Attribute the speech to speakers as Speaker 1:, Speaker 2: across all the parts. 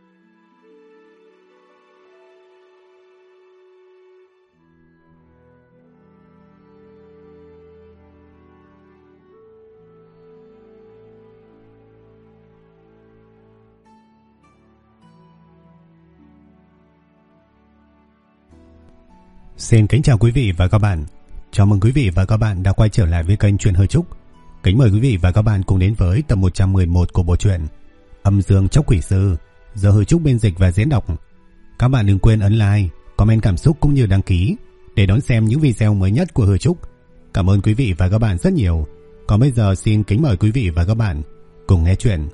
Speaker 1: Xin kính chào quý vị và các bạn. Chào mừng quý vị và các bạn đã quay trở lại với kênh Truyện Hơi Trúc. Kính mời quý vị và các bạn cùng đến với tập 111 của bộ truyện Âm Dương Chóc Quỷ Sư do Hơi Trúc biên dịch và diễn đọc. Các bạn đừng quên ấn like, comment cảm xúc cũng như đăng ký để đón xem những video mới nhất của Hơi Trúc. Cảm ơn quý vị và các bạn rất nhiều. Còn bây giờ xin kính mời quý vị và các bạn cùng nghe chuyện.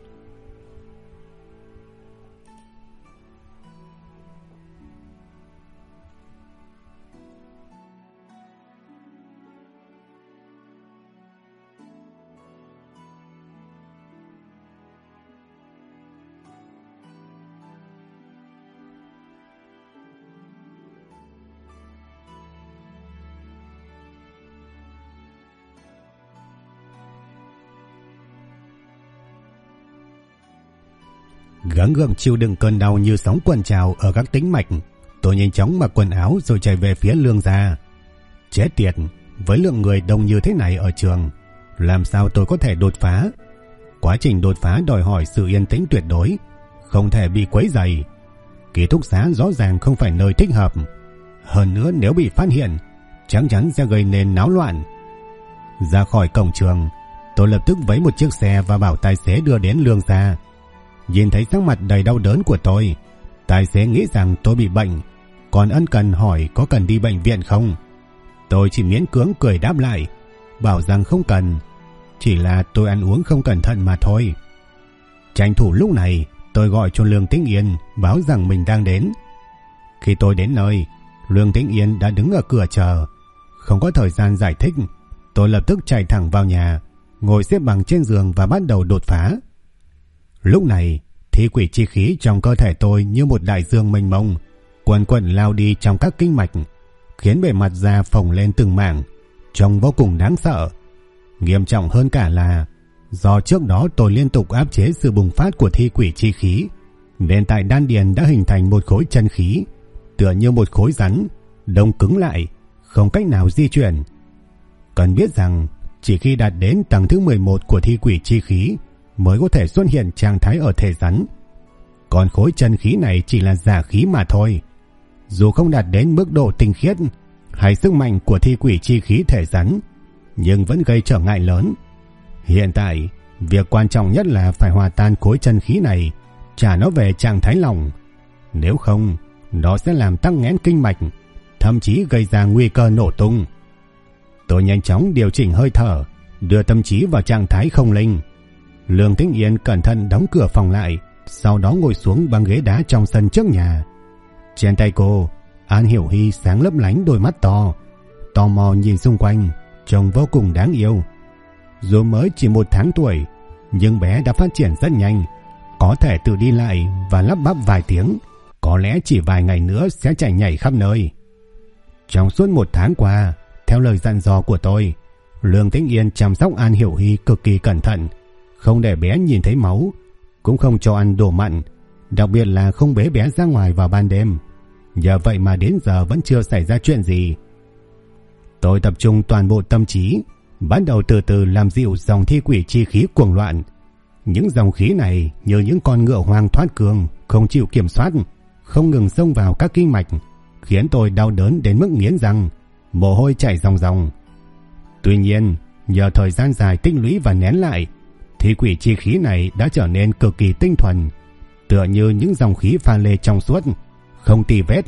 Speaker 1: Gắng gượng chịu đựng cơn đau như sóng cuộn trào ở các tĩnh mạch, tôi nhanh chóng mặc quần áo rồi chạy về phía Lương gia. Chết tiệt, với lượng người đông như thế này ở trường, làm sao tôi có thể đột phá? Quá trình đột phá đòi hỏi sự yên tĩnh tuyệt đối, không thể bị quấy rầy. Ký túc xá rõ ràng không phải nơi thích hợp, hơn nữa nếu bị phát hiện, chắc chắn sẽ gây nên náo loạn. Ra khỏi cổng trường, tôi lập tức vẫy một chiếc xe và bảo tài xế đưa đến Lương gia. Nhìn thấy sắc mặt đầy đau đớn của tôi, tài xế nghĩ rằng tôi bị bệnh, còn ân cần hỏi có cần đi bệnh viện không. Tôi chỉ miễn cưỡng cười đáp lại, bảo rằng không cần, chỉ là tôi ăn uống không cẩn thận mà thôi. Tranh thủ lúc này, tôi gọi cho Lương Tĩnh Yên, báo rằng mình đang đến. Khi tôi đến nơi, Lương Tĩnh Yên đã đứng ở cửa chờ. Không có thời gian giải thích, tôi lập tức chạy thẳng vào nhà, ngồi xếp bằng trên giường và bắt đầu đột phá. Lúc này, thi quỷ chi khí trong cơ thể tôi như một đại dương mênh mông, quần quần lao đi trong các kinh mạch, khiến bề mặt da phồng lên từng mảng, trông vô cùng đáng sợ. Nghiêm trọng hơn cả là do trước đó tôi liên tục áp chế sự bùng phát của thi quỷ chi khí, nên tại đan điền đã hình thành một khối chân khí, tựa như một khối rắn, đông cứng lại, không cách nào di chuyển. Cần biết rằng, chỉ khi đạt đến tầng thứ 11 của thi quỷ chi khí mới có thể xuất hiện trạng thái ở thể rắn. Còn khối chân khí này chỉ là giả khí mà thôi. Dù không đạt đến mức độ tinh khiết hay sức mạnh của thi quỷ chi khí thể rắn, nhưng vẫn gây trở ngại lớn. Hiện tại, việc quan trọng nhất là phải hòa tan khối chân khí này, trả nó về trạng thái lỏng. Nếu không, nó sẽ làm tắc nghẽn kinh mạch, thậm chí gây ra nguy cơ nổ tung. Tôi nhanh chóng điều chỉnh hơi thở, đưa tâm trí vào trạng thái không linh. Lương Tĩnh Yên cẩn thận đóng cửa phòng lại, sau đó ngồi xuống băng ghế đá trong sân trước nhà. Trên tay cô, An Hiểu Hy sáng lấp lánh đôi mắt to, tò mò nhìn xung quanh, trông vô cùng đáng yêu. Dù mới chỉ 1 tháng tuổi, nhưng bé đã phát triển rất nhanh, có thể tự đi lại và lắp bắp vài tiếng, có lẽ chỉ vài ngày nữa sẽ chạy nhảy khắp nơi. Trong suốt 1 tháng qua, theo lời dặn dò của tôi, Lương Tĩnh Yên chăm sóc An Hiểu Hy cực kỳ cẩn thận, không để bé nhìn thấy máu, cũng không cho ăn đồ mặn, đặc biệt là không bế bé ra ngoài vào ban đêm. Nhờ vậy mà đến giờ vẫn chưa xảy ra chuyện gì. Tôi tập trung toàn bộ tâm trí, bắt đầu từ từ làm dịu dòng thi quỷ chi khí cuồng loạn. Những dòng khí này như những con ngựa hoang thoát cương, không chịu kiểm soát, không ngừng xông vào các kinh mạch, khiến tôi đau đớn đến mức nghiến răng, mồ hôi chảy ròng ròng. Tuy nhiên, nhờ thời gian dài tích lũy và nén lại, thi quỷ chi khí này đã trở nên cực kỳ tinh thuần, tựa như những dòng khí pha lê trong suốt, không tì vết.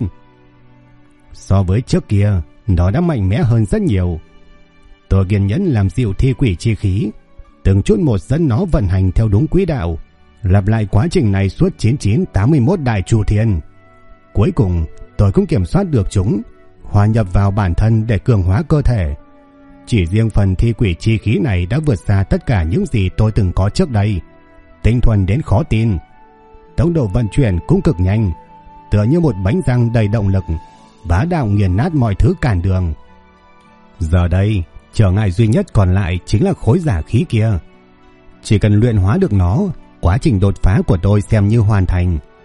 Speaker 1: So với trước kia, nó đã mạnh mẽ hơn rất nhiều. Tôi kiên nhẫn làm dịu thi quỷ chi khí, từng chút một dẫn nó vận hành theo đúng quỹ đạo, lặp lại quá trình này suốt 9981 đại chu thiên. Cuối cùng, tôi cũng kiểm soát được chúng, hòa nhập vào bản thân để cường hóa cơ thể. Chỉ riêng phần thi quỷ chi khí này đã vượt xa tất cả những gì tôi từng có trước đây, tinh thuần đến khó tin. Tốc độ vận chuyển cũng cực nhanh, tựa như một bánh răng đầy động lực, bá đạo nghiền nát mọi thứ cản đường. Giờ đây, trở ngại duy nhất còn lại chính là khối giả khí kia. Chỉ cần luyện hóa được nó, quá trình đột phá của tôi xem như hoàn thành,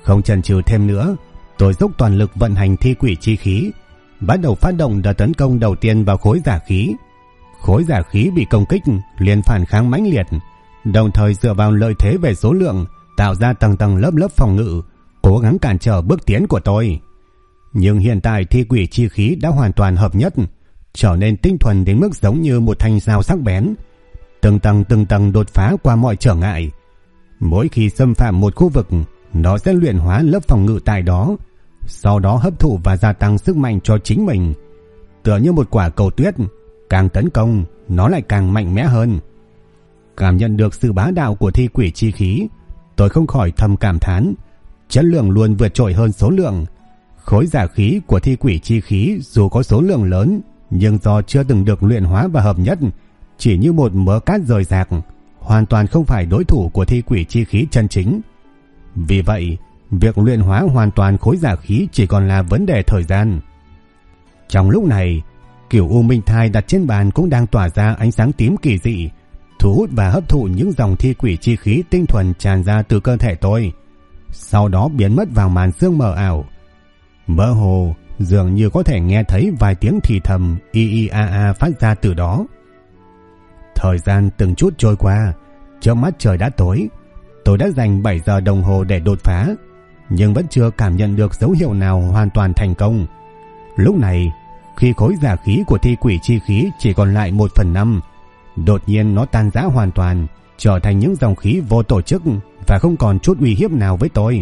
Speaker 1: Không chần chừ thêm nữa, tôi dốc toàn lực vận hành thi quỷ chi khí, bắt đầu phát động đợt tấn công đầu tiên vào khối giả khí. Khối giả khí bị công kích liền phản kháng mãnh liệt, đồng thời dựa vào lợi thế về số lượng tạo ra tầng tầng lớp lớp phòng ngự, cố gắng cản trở bước tiến của tôi. Nhưng hiện tại thi quỷ chi khí đã hoàn toàn hợp nhất, trở nên tinh thuần đến mức giống như một thanh dao sắc bén, từng tầng đột phá qua mọi trở ngại. Mỗi khi xâm phạm một khu vực, nó sẽ luyện hóa lớp phòng ngự tại đó, sau đó hấp thụ và gia tăng sức mạnh cho chính mình. Tựa như một quả cầu tuyết, càng tấn công, nó lại càng mạnh mẽ hơn. Cảm nhận được sự bá đạo của thi quỷ chi khí, tôi không khỏi thầm cảm thán, chất lượng luôn vượt trội hơn số lượng. Khối giả khí của thi quỷ chi khí dù có số lượng lớn, nhưng do chưa từng được luyện hóa và hợp nhất, chỉ như một mớ cát rời rạc, hoàn toàn không phải đối thủ của thi quỷ chi khí chân chính. Vì vậy, việc luyện hóa hoàn toàn khối giả khí chỉ còn là vấn đề thời gian. Trong lúc này, Cửu U Minh Thai đặt trên bàn cũng đang tỏa ra ánh sáng tím kỳ dị, thu hút và hấp thụ những dòng thi quỷ chi khí tinh thuần tràn ra từ cơ thể tôi, sau đó biến mất vào màn sương mờ ảo. Mơ hồ, dường như có thể nghe thấy vài tiếng thì thầm y y a a phát ra từ đó. Thời gian từng chút trôi qua, trước mắt trời đã tối. Tôi đã dành 7 giờ đồng hồ để đột phá, nhưng vẫn chưa cảm nhận được dấu hiệu nào hoàn toàn thành công. Lúc này, khi khối giả khí của thi quỷ chi khí chỉ còn lại 1/5, đột nhiên nó tan rã hoàn toàn, trở thành những dòng khí vô tổ chức và không còn chút uy hiếp nào với tôi.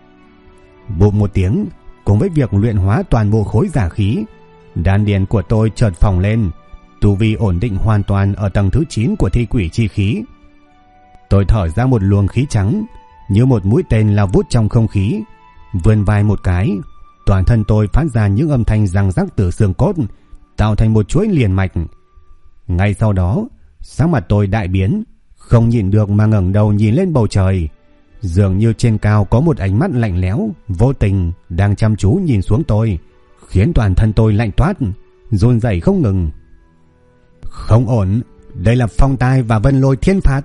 Speaker 1: Bụp một tiếng, cùng với việc luyện hóa toàn bộ khối giả khí, đan điền của tôi chợt phồng lên, tu vi ổn định hoàn toàn ở tầng thứ 9 của thi quỷ chi khí. Tôi thở ra một luồng khí trắng, như một mũi tên lao vút trong không khí, vươn vai một cái, toàn thân tôi phát ra những âm thanh răng rắc từ xương cốt, tạo thành một chuỗi liền mạch. Ngay sau đó, sắc mặt tôi đại biến, không nhịn được mà ngẩng đầu nhìn lên bầu trời. Dường như trên cao có một ánh mắt lạnh lẽo, vô tình đang chăm chú nhìn xuống tôi, khiến toàn thân tôi lạnh toát, run rẩy không ngừng. Không ổn, đây là Phong Tai và Vân Lôi Thiên Phạt.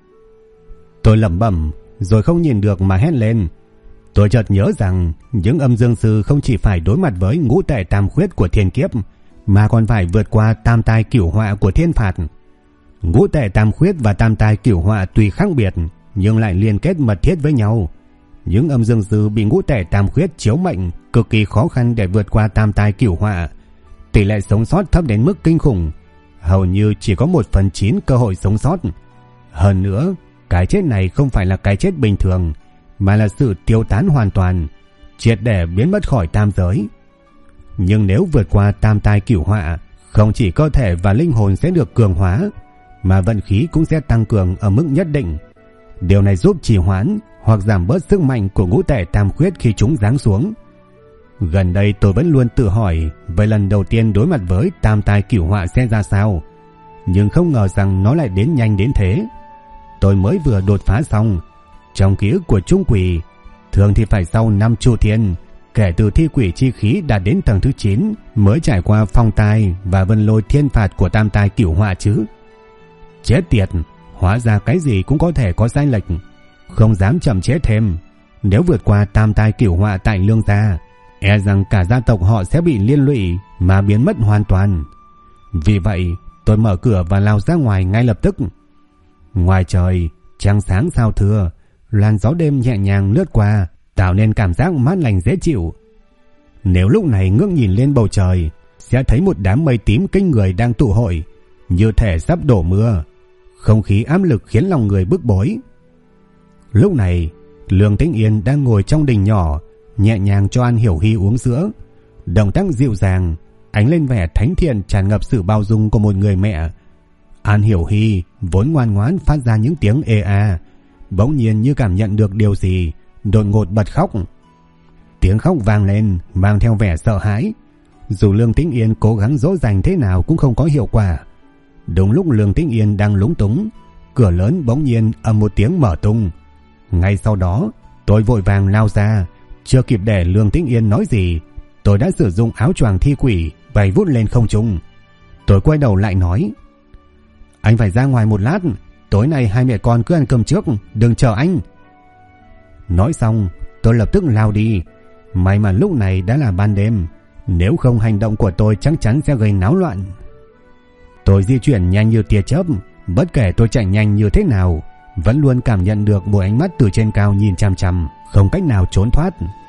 Speaker 1: Tôi lẩm bẩm, rồi không nhìn được mà hét lên. Tôi chợt nhớ rằng những âm dương sư không chỉ phải đối mặt với ngũ tệ tam khuyết của thiên kiếp, mà còn phải vượt qua tam tai cửu họa của thiên phạt. Ngũ tệ tam khuyết và tam tai cửu họa tuy khác biệt, nhưng lại liên kết mật thiết với nhau. Những âm dương sư bị ngũ tệ tam khuyết chiếu mệnh cực kỳ khó khăn để vượt qua tam tai cửu họa. Tỷ lệ sống sót thấp đến mức kinh khủng, hầu như chỉ có 1/9 cơ hội sống sót. Hơn nữa, cái chết này không phải là cái chết bình thường, mà là sự tiêu tán hoàn toàn, triệt để biến mất khỏi tam giới. Nhưng nếu vượt qua tam tai cửu họa, không chỉ cơ thể và linh hồn sẽ được cường hóa, mà vận khí cũng sẽ tăng cường ở mức nhất định. Điều này giúp trì hoãn hoặc giảm bớt sức mạnh của ngũ tệ tam khuyết khi chúng giáng xuống. Gần đây tôi vẫn luôn tự hỏi về lần đầu tiên đối mặt với tam tai cửu họa sẽ ra sao, nhưng không ngờ rằng nó lại đến nhanh đến thế. Tôi mới vừa đột phá xong. Trong ký ức của Trung Quỷ, thường thì phải sau 5 chu thiên, kể từ thi quỷ chi khí đạt đến tầng thứ 9 mới trải qua Phong Tai và Vân Lôi Thiên Phạt của tam tai cửu họa chứ. Chết tiệt, hóa ra cái gì cũng có thể có sai lệch. Không dám chậm trễ thêm, nếu vượt qua tam tai cửu họa tại Lương gia, e rằng cả gia tộc họ sẽ bị liên lụy mà biến mất hoàn toàn. Vì vậy, tôi mở cửa và lao ra ngoài ngay lập tức. Ngoài trời, trăng sáng sao thưa, làn gió đêm nhẹ nhàng lướt qua, tạo nên cảm giác mát lành dễ chịu. Nếu lúc này ngước nhìn lên bầu trời, sẽ thấy một đám mây tím kinh người đang tụ hội, như thể sắp đổ mưa. Không khí áp lực khiến lòng người bức bối. Lúc này, Lương Tĩnh Yên đang ngồi trong đình nhỏ, nhẹ nhàng cho An Hiểu Hy uống sữa. Động tác dịu dàng, ánh lên vẻ thánh thiện tràn ngập sự bao dung của một người mẹ. An Hiểu Hy vốn ngoan ngoãn phát ra những tiếng ê a, bỗng nhiên như cảm nhận được điều gì, đột ngột bật khóc. Tiếng khóc vang lên mang theo vẻ sợ hãi. Dù Lương Tĩnh Yên cố gắng dỗ dành thế nào cũng không có hiệu quả. Đúng lúc Lương Tĩnh Yên đang lúng túng, cửa lớn bỗng nhiên ầm một tiếng mở tung. Ngay sau đó, tôi vội vàng lao ra. Chưa kịp để Lương Tĩnh Yên nói gì, tôi đã sử dụng áo choàng thi quỷ bay vút lên không trung. Tôi quay đầu lại nói: Anh phải ra ngoài một lát, tối nay hai mẹ con cứ ăn cơm trước, đừng chờ anh. Nói xong, tôi lập tức lao đi. May mà lúc này đã là ban đêm, nếu không hành động của tôi chắc chắn sẽ gây náo loạn. Tôi di chuyển nhanh như tia chớp, bất kể tôi chạy nhanh như thế nào, vẫn luôn cảm nhận được một ánh mắt từ trên cao nhìn chằm chằm, không cách nào trốn thoát.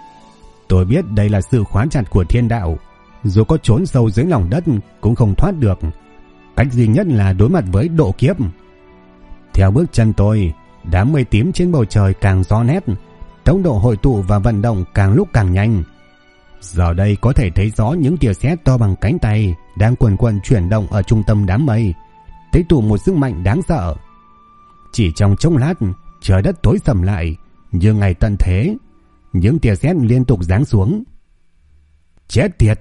Speaker 1: Tôi biết đây là sự khóa chặt của thiên đạo, dù có trốn sâu dưới lòng đất cũng không thoát được. Cách duy nhất là đối mặt với độ kiếp. Theo bước chân tôi, đám mây tím trên bầu trời càng rõ nét, tốc độ hội tụ và vận động càng lúc càng nhanh. Giờ đây có thể thấy rõ những tia sét to bằng cánh tay đang quần quần chuyển động ở trung tâm đám mây, tích tụ một sức mạnh đáng sợ. Chỉ trong chốc lát, trời đất tối sầm lại, như ngày tận thế. Những tia sét liên tục giáng xuống. Chết tiệt!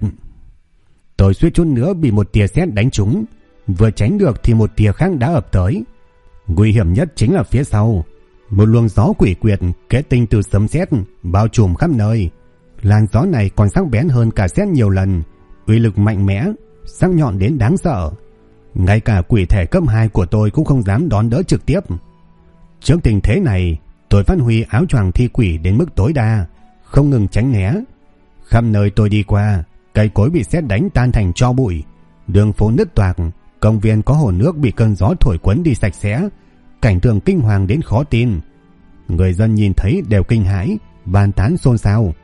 Speaker 1: Tôi suýt chút nữa bị một tia sét đánh trúng, vừa tránh được thì một tia khác đã ập tới. Nguy hiểm nhất chính là phía sau, một luồng gió quỷ quyệt kết tinh từ sấm sét bao trùm khắp nơi. Làn gió này còn sắc bén hơn cả sét nhiều lần, uy lực mạnh mẽ, sắc nhọn đến đáng sợ. Ngay cả quỷ thể cấp 2 của tôi cũng không dám đón đỡ trực tiếp. Trước tình thế này, tôi phát huy áo choàng thi quỷ đến mức tối đa, không ngừng tránh né. Khắp nơi tôi đi qua, cây cối bị sét đánh tan thành tro bụi, đường phố nứt toạc, công viên có hồ nước bị cơn gió thổi cuốn đi sạch sẽ, cảnh tượng kinh hoàng đến khó tin. Người dân nhìn thấy đều kinh hãi, bàn tán xôn xao.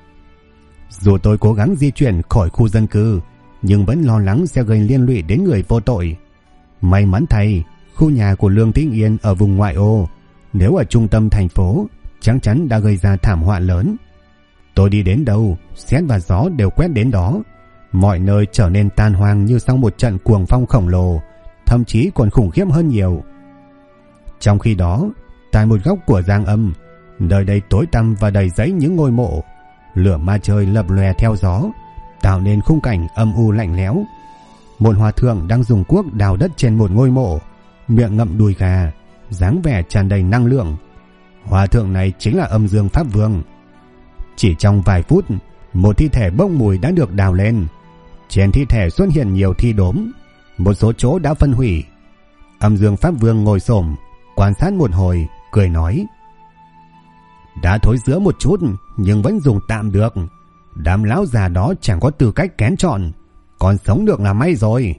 Speaker 1: Dù tôi cố gắng di chuyển khỏi khu dân cư, nhưng vẫn lo lắng sẽ gây liên lụy đến người vô tội. May mắn thay, khu nhà của Lương Tĩnh Yên ở vùng ngoại ô, nếu ở trung tâm thành phố, chắc chắn đã gây ra thảm họa lớn. Tôi đi đến đâu, sét và gió đều quét đến đó. Mọi nơi trở nên tan hoang như sau một trận cuồng phong khổng lồ, thậm chí còn khủng khiếp hơn nhiều. Trong khi đó, tại một góc của Giang Âm, nơi đây tối tăm và đầy rẫy những ngôi mộ, lửa ma chơi lập lòe theo gió, tạo nên khung cảnh âm u lạnh lẽo. Một hòa thượng đang dùng cuốc đào đất trên một ngôi mộ, miệng ngậm đùi gà, dáng vẻ tràn đầy năng lượng. Hòa thượng này chính là Âm Dương Pháp Vương. Chỉ trong vài phút, một thi thể bốc mùi đã được đào lên. Trên thi thể xuất hiện nhiều thi đốm, một số chỗ đã phân hủy. Âm Dương Pháp Vương ngồi xổm quan sát một hồi, cười nói: đã thối rữa một chút nhưng vẫn dùng tạm được. Đám lão già đó chẳng có tư cách kén chọn, còn sống được là may rồi.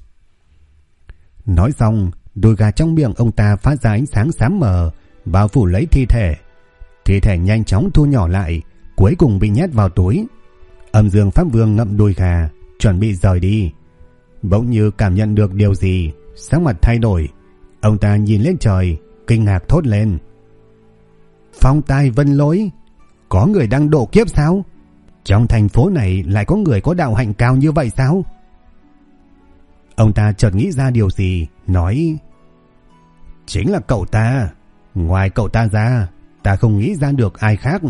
Speaker 1: Nói xong, đùi gà trong miệng ông ta phát ra ánh sáng xám mờ, bao phủ lấy thi thể. Thi thể nhanh chóng thu nhỏ lại, cuối cùng bị nhét vào túi. Âm Dương Pháp Vương ngậm đùi gà, chuẩn bị rời đi. Bỗng như cảm nhận được điều gì, sắc mặt thay đổi. Ông ta nhìn lên trời, kinh ngạc thốt lên: Phong Tai Vân Lỗi, có người đang độ kiếp sao? Trong thành phố này lại có người có đạo hạnh cao như vậy sao? Ông ta chợt nghĩ ra điều gì, nói: chính là cậu ta. Ngoài cậu ta ra, ta không nghĩ ra được ai khác.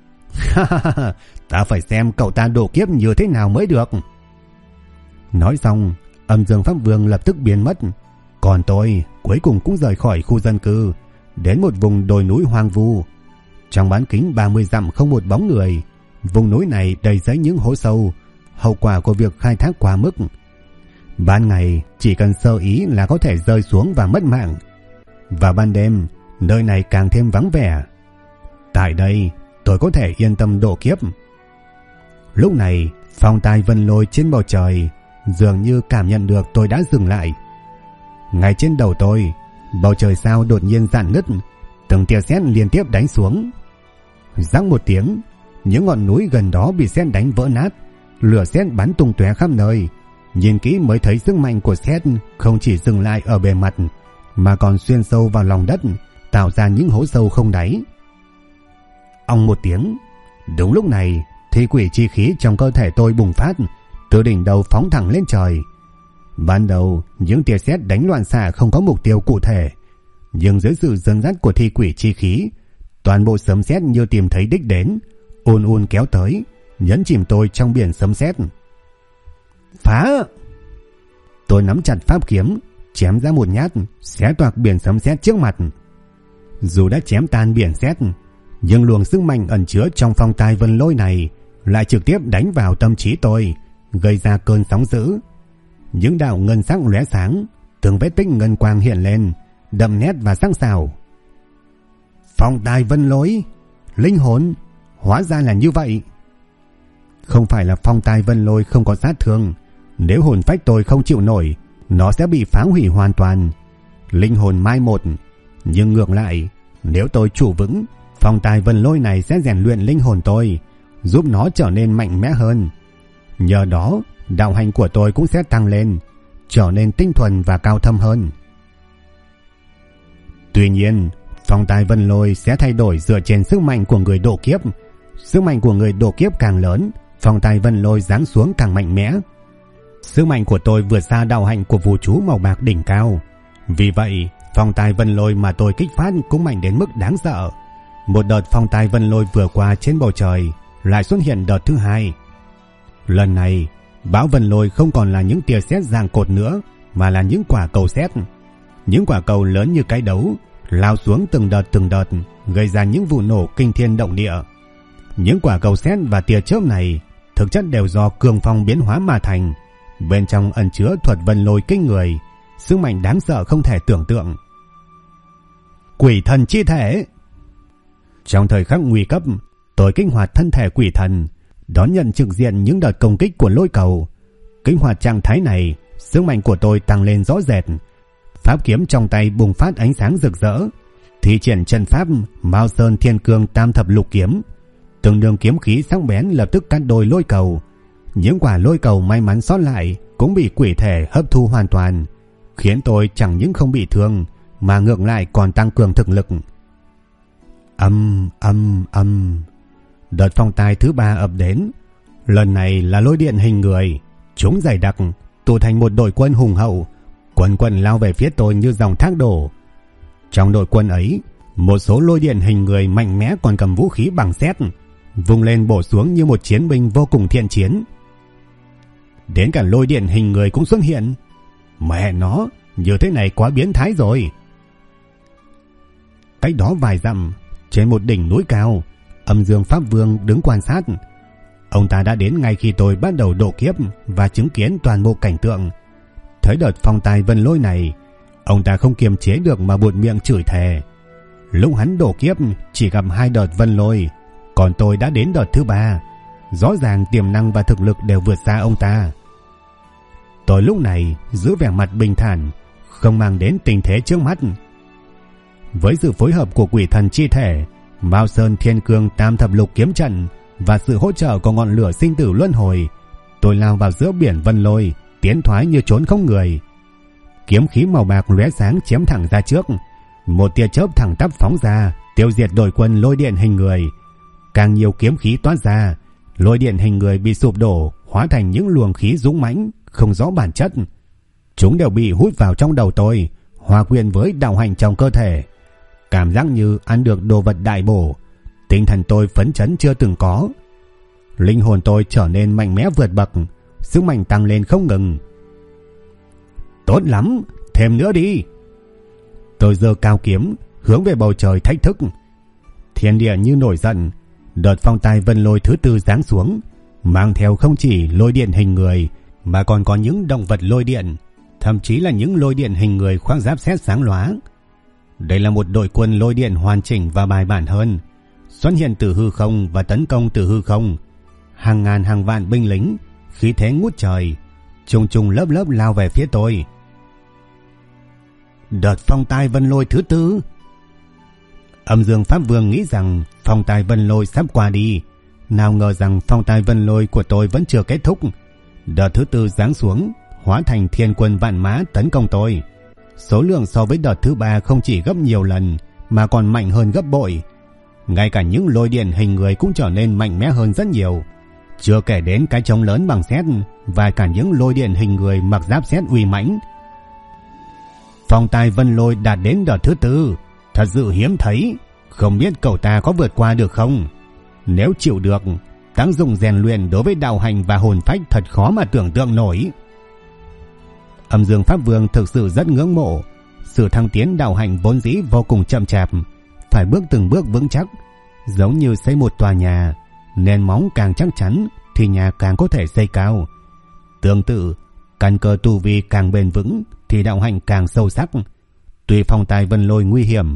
Speaker 1: Ta phải xem cậu ta độ kiếp như thế nào mới được. Nói xong, Âm Dương Pháp Vương lập tức biến mất. Còn tôi cuối cùng cũng rời khỏi khu dân cư, đến một vùng đồi núi hoang vu. Trong bán kính 30 dặm không một bóng người. Vùng núi này đầy rẫy những hố sâu, hậu quả của việc khai thác quá mức. Ban ngày chỉ cần sơ ý là có thể rơi xuống và mất mạng. Và ban đêm, nơi này càng thêm vắng vẻ. Tại đây, tôi có thể yên tâm độ kiếp. Lúc này, Phong Tai Vân Lôi trên bầu trời dường như cảm nhận được tôi đã dừng lại. Ngay trên đầu tôi, bầu trời sao đột nhiên rạn nứt, từng tia sét liên tiếp đánh xuống. Rắc một tiếng, những ngọn núi gần đó bị sét đánh vỡ nát, lửa sét bắn tung tóe khắp nơi. Nhìn kỹ mới thấy sức mạnh của sét không chỉ dừng lại ở bề mặt, mà còn xuyên sâu vào lòng đất, tạo ra những hố sâu không đáy. Ong một tiếng, đúng lúc này, thi quỷ chi khí trong cơ thể tôi bùng phát, từ đỉnh đầu phóng thẳng lên trời. Ban đầu, những tia sét đánh loạn xạ không có mục tiêu cụ thể, nhưng dưới sự dẫn dắt của thi quỷ chi khí, toàn bộ sấm sét như tìm thấy đích đến, ùn kéo tới, nhấn chìm tôi trong biển sấm sét. Phá! Tôi nắm chặt pháp kiếm, chém ra một nhát, xé toạc biển sấm sét trước mặt. Dù đã chém tan biển sét, nhưng luồng sức mạnh ẩn chứa trong Phong Tai Vân Lôi này lại trực tiếp đánh vào tâm trí tôi, gây ra cơn sóng dữ. Những đạo ngân sắc lóe sáng, từng vết tích ngân quang hiện lên, đậm nét và sắc sảo. Phong Tai Vân Lôi, linh hồn, hóa ra là như vậy. Không phải là phong tai vân lôi không có sát thương, nếu hồn phách tôi không chịu nổi, nó sẽ bị phá hủy hoàn toàn, linh hồn mai một. Nhưng ngược lại, nếu tôi trụ vững, phong tai vân lôi này sẽ rèn luyện linh hồn tôi, giúp nó trở nên mạnh mẽ hơn. Nhờ đó, đạo hành của tôi cũng sẽ tăng lên, trở nên tinh thuần và cao thâm hơn. Tuy nhiên, phong tai vân lôi sẽ thay đổi dựa trên sức mạnh của người độ kiếp. Sức mạnh của người độ kiếp càng lớn, phong tai vân lôi giáng xuống càng mạnh mẽ. Sức mạnh của tôi vượt xa đạo hạnh của phù chú màu bạc đỉnh cao. Vì vậy, phong tai vân lôi mà tôi kích phát cũng mạnh đến mức đáng sợ. Một đợt phong tai vân lôi vừa qua trên bầu trời, lại xuất hiện đợt thứ hai. Lần này, bão vân lôi không còn là những tia sét giằng cột nữa, mà là những quả cầu sét. Những quả cầu lớn như cái đấu, lao xuống từng đợt, gây ra những vụ nổ kinh thiên động địa. Những quả cầu sét và tia chớp này thực chất đều do cường phong biến hóa mà thành, bên trong ẩn chứa thuật vân lôi kinh người, sức mạnh đáng sợ không thể tưởng tượng. Quỷ thần chi thể. Trong thời khắc nguy cấp, tôi kích hoạt thân thể quỷ thần, đón nhận trực diện những đợt công kích của lôi cầu. Kích hoạt trạng thái này, sức mạnh của tôi tăng lên rõ rệt. Pháp kiếm trong tay bùng phát ánh sáng rực rỡ, thi triển chân pháp Mao Sơn Thiên Cương Tam Thập Lục Kiếm. Từng đường kiếm khí sắc bén lập tức cắt đôi lôi cầu. Những quả lôi cầu may mắn sót lại cũng bị quỷ thể hấp thu hoàn toàn, khiến tôi chẳng những không bị thương mà ngược lại còn tăng cường thực lực. Đợt phong tai thứ 3 ập đến. Lần này là lôi điện hình người, chúng dày đặc, tụ thành một đội quân hùng hậu, quần quần lao về phía tôi như dòng thác đổ. Trong đội quân ấy, một số lôi điện hình người mạnh mẽ còn cầm vũ khí bằng sét, vung lên bổ xuống như một chiến binh vô cùng thiện chiến. Đến cả lôi điện hình người cũng xuất hiện. Mẹ nó, như thế này quá biến thái rồi. Cách đó vài dặm, trên một đỉnh núi cao, Âm Dương Pháp Vương đứng quan sát. Ông ta đã đến ngay khi tôi bắt đầu độ kiếp và chứng kiến toàn bộ cảnh tượng. Thấy đợt phong tai vân lôi này, ông ta không kiềm chế được mà buột miệng chửi thề. Lúc hắn độ kiếp chỉ gặp 2 đợt vân lôi, còn tôi đã đến đợt thứ 3. Rõ ràng tiềm năng và thực lực đều vượt xa ông ta. Tôi lúc này giữ vẻ mặt bình thản, không mang đến tình thế trước mắt. Với sự phối hợp của quỷ thần chi thể, Mao Sơn Thiên Cương Tam Thập Lục Kiếm Trận và sự hỗ trợ của ngọn lửa sinh tử luân hồi, tôi lao vào giữa biển vân lôi, tiến thoái như trốn không người. Kiếm khí màu bạc lóe sáng chém thẳng ra trước, một tia chớp thẳng tắp phóng ra, tiêu diệt đội quân lôi điện hình người. Càng nhiều kiếm khí toát ra, lôi điện hình người bị sụp đổ, hóa thành những luồng khí dũng mãnh không rõ bản chất. Chúng đều bị hút vào trong đầu tôi, hòa quyện với đạo hành trong cơ thể. Cảm giác như ăn được đồ vật đại bổ, tinh thần tôi phấn chấn chưa từng có. Linh hồn tôi trở nên mạnh mẽ vượt bậc, sức mạnh tăng lên không ngừng. Tốt lắm, thêm nữa đi. Tôi giơ cao kiếm, hướng về bầu trời thách thức. Thiên địa như nổi giận, đợt phong tai vân lôi thứ 4 giáng xuống, mang theo không chỉ lôi điện hình người mà còn có những động vật lôi điện, thậm chí là những lôi điện hình người khoác giáp sét sáng lóa. Đây là một đội quân lôi điện hoàn chỉnh và bài bản hơn, xuất hiện từ hư không và tấn công từ hư không. Hàng ngàn hàng vạn binh lính, khí thế ngút trời, trùng trùng lớp lớp lao về phía tôi. Đợt phong tai vân lôi thứ 4. Âm Dương Pháp Vương nghĩ rằng phong tai vân lôi sắp qua đi, nào ngờ rằng phong tai vân lôi của tôi vẫn chưa kết thúc. Đợt thứ 4 giáng xuống, hóa thành thiên quân vạn mã tấn công tôi. Số lượng so với đợt thứ 3 không chỉ gấp nhiều lần mà còn mạnh hơn gấp bội. Ngay cả những lôi điện hình người cũng trở nên mạnh mẽ hơn rất nhiều. Chưa kể đến cái trống lớn bằng sét và cả những lôi điện hình người mặc giáp sét uy mãnh. Phong tai vân lôi đạt đến đợt thứ 4, thật sự hiếm thấy. Không biết cậu ta có vượt qua được không? Nếu chịu được, tác dụng rèn luyện đối với đạo hành và hồn phách thật khó mà tưởng tượng nổi. Âm Dương Pháp Vương thực sự rất ngưỡng mộ. Sự thăng tiến đạo hành vốn dĩ vô cùng chậm chạp, phải bước từng bước vững chắc, giống như xây một tòa nhà, nền móng càng chắc chắn thì nhà càng có thể xây cao. Tương tự, căn cơ tu vi càng bền vững thì đạo hành càng sâu sắc. Tuy phong tai vân lôi nguy hiểm,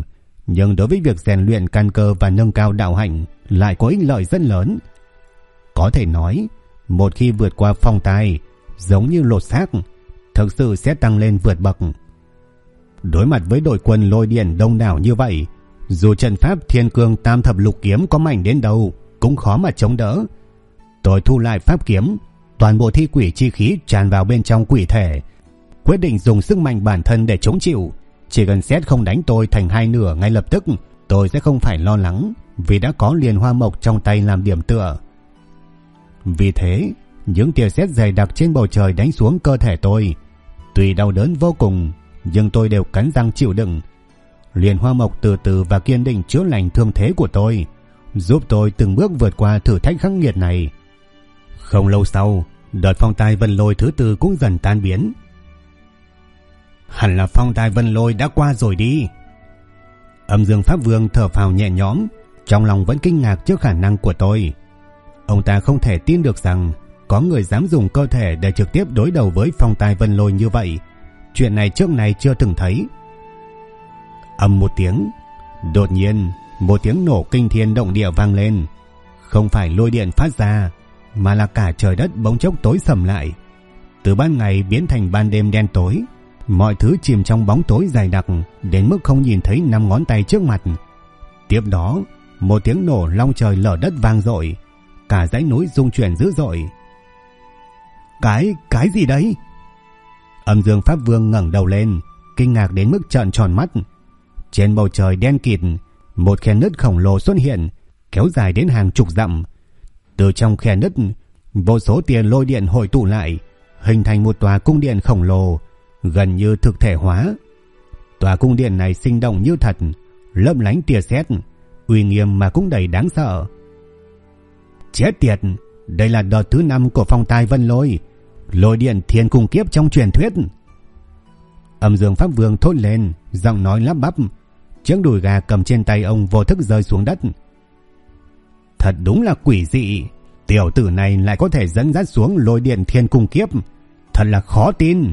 Speaker 1: nhưng đối với việc rèn luyện căn cơ và nâng cao đạo hạnh lại có ích lợi rất lớn. Có thể nói, một khi vượt qua phong tai, giống như lột xác, thực sự sẽ tăng lên vượt bậc. Đối mặt với đội quân lôi điện đông đảo như vậy, dù trận pháp Thiên Cương Tam Thập Lục Kiếm có mạnh đến đâu cũng khó mà chống đỡ. Tôi thu lại pháp kiếm, toàn bộ thi quỷ chi khí tràn vào bên trong quỷ thể, quyết định dùng sức mạnh bản thân để chống chịu. Chỉ cần xét không đánh tôi thành hai nửa ngay lập tức, tôi sẽ không phải lo lắng, vì đã có liền hoa mộc trong tay làm điểm tựa. Vì thế, những tia sét dày đặc trên bầu trời đánh xuống cơ thể tôi, tuy đau đớn vô cùng, nhưng tôi đều cắn răng chịu đựng. Liền hoa mộc từ từ và kiên định chữa lành thương thế của tôi, giúp tôi từng bước vượt qua thử thách khắc nghiệt này. Không lâu sau, đợt phong tai vân lôi thứ tư cũng dần tan biến. Hẳn là phong tai vân lôi đã qua rồi đi. Âm Dương Pháp Vương thở phào nhẹ nhõm, trong lòng vẫn kinh ngạc trước khả năng của tôi. Ông ta không thể tin được rằng có người dám dùng cơ thể để trực tiếp đối đầu với phong tai vân lôi như vậy. Chuyện này trước này chưa từng thấy. Ầm một tiếng, đột nhiên một tiếng nổ kinh thiên động địa vang lên. Không phải lôi điện phát ra, mà là cả trời đất bỗng chốc tối sầm lại. Từ ban ngày biến thành ban đêm đen tối, mọi thứ chìm trong bóng tối dày đặc đến mức không nhìn thấy 5 ngón tay trước mặt. Tiếp đó, một tiếng nổ long trời lở đất vang dội, cả dãy núi rung chuyển dữ dội. Cái gì đấy? Âm Dương Pháp Vương ngẩng đầu lên, kinh ngạc đến mức trợn tròn mắt. Trên bầu trời đen kịt, một khe nứt khổng lồ xuất hiện, kéo dài đến hàng chục dặm. Từ trong khe nứt, vô số tia lôi điện hội tụ lại, hình thành một tòa cung điện khổng lồ, gần như thực thể hóa. Tòa cung điện này sinh động như thật, lấp lánh tia sét, uy nghiêm mà cũng đầy đáng sợ. Chết tiệt, đây là đợt thứ 5 của phong tai vân lôi, lôi điện thiên cung kiếp trong truyền thuyết. Âm Dương Pháp Vương thốt lên, giọng nói lắp bắp. Chiếc đùi gà cầm trên tay ông vô thức rơi xuống đất. Thật đúng là quỷ dị, tiểu tử này lại có thể dẫn dắt xuống lôi điện thiên cung kiếp, thật là khó tin.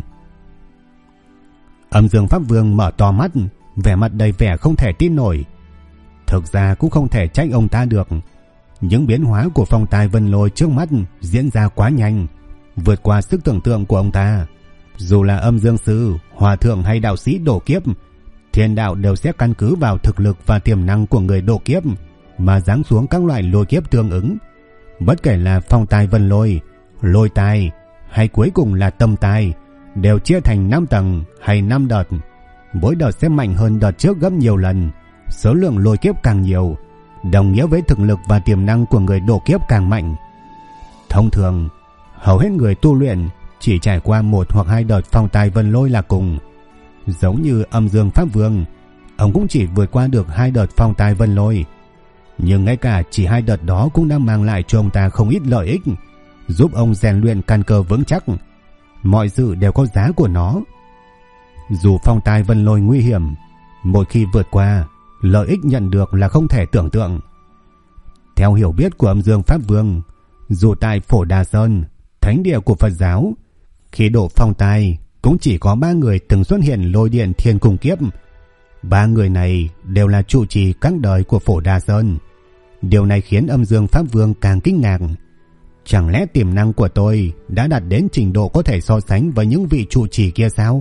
Speaker 1: Âm Dương Pháp Vương mở to mắt, vẻ mặt đầy vẻ không thể tin nổi. Thực ra cũng không thể trách ông ta được. Những biến hóa của phong tai vân lôi trước mắt diễn ra quá nhanh, vượt qua sức tưởng tượng của ông ta. Dù là âm dương sư, hòa thượng hay đạo sĩ độ kiếp, thiên đạo đều sẽ căn cứ vào thực lực và tiềm năng của người độ kiếp mà giáng xuống các loại lôi kiếp tương ứng. Bất kể là phong tai vân lôi, lôi tai hay cuối cùng là tâm tai, đều chia thành 5 tầng hay 5 đợt. Mỗi đợt sẽ mạnh hơn đợt trước gấp nhiều lần. Số lượng lôi kiếp càng nhiều, đồng nghĩa với thực lực và tiềm năng của người độ kiếp càng mạnh. Thông thường, hầu hết người tu luyện chỉ trải qua 1 hoặc 2 đợt phong tai vân lôi là cùng. Giống như Âm Dương Pháp Vương, ông cũng chỉ vượt qua được 2 đợt phong tai vân lôi. Nhưng ngay cả chỉ 2 đợt đó cũng đã mang lại cho ông ta không ít lợi ích, giúp ông rèn luyện căn cơ vững chắc. Mọi sự đều có giá của nó. Dù phong tai vân lôi nguy hiểm, một khi vượt qua, lợi ích nhận được là không thể tưởng tượng. Theo hiểu biết của Âm Dương Pháp Vương, dù tại Phổ Đà Sơn, thánh địa của Phật giáo, khi độ phong tai cũng chỉ có 3 người từng xuất hiện lôi điện thiên cung kiếp. 3 người này đều là trụ trì các đời của Phổ Đà Sơn. Điều này khiến Âm Dương Pháp Vương càng kinh ngạc. Chẳng lẽ tiềm năng của tôi đã đạt đến trình độ có thể so sánh với những vị trụ trì kia sao?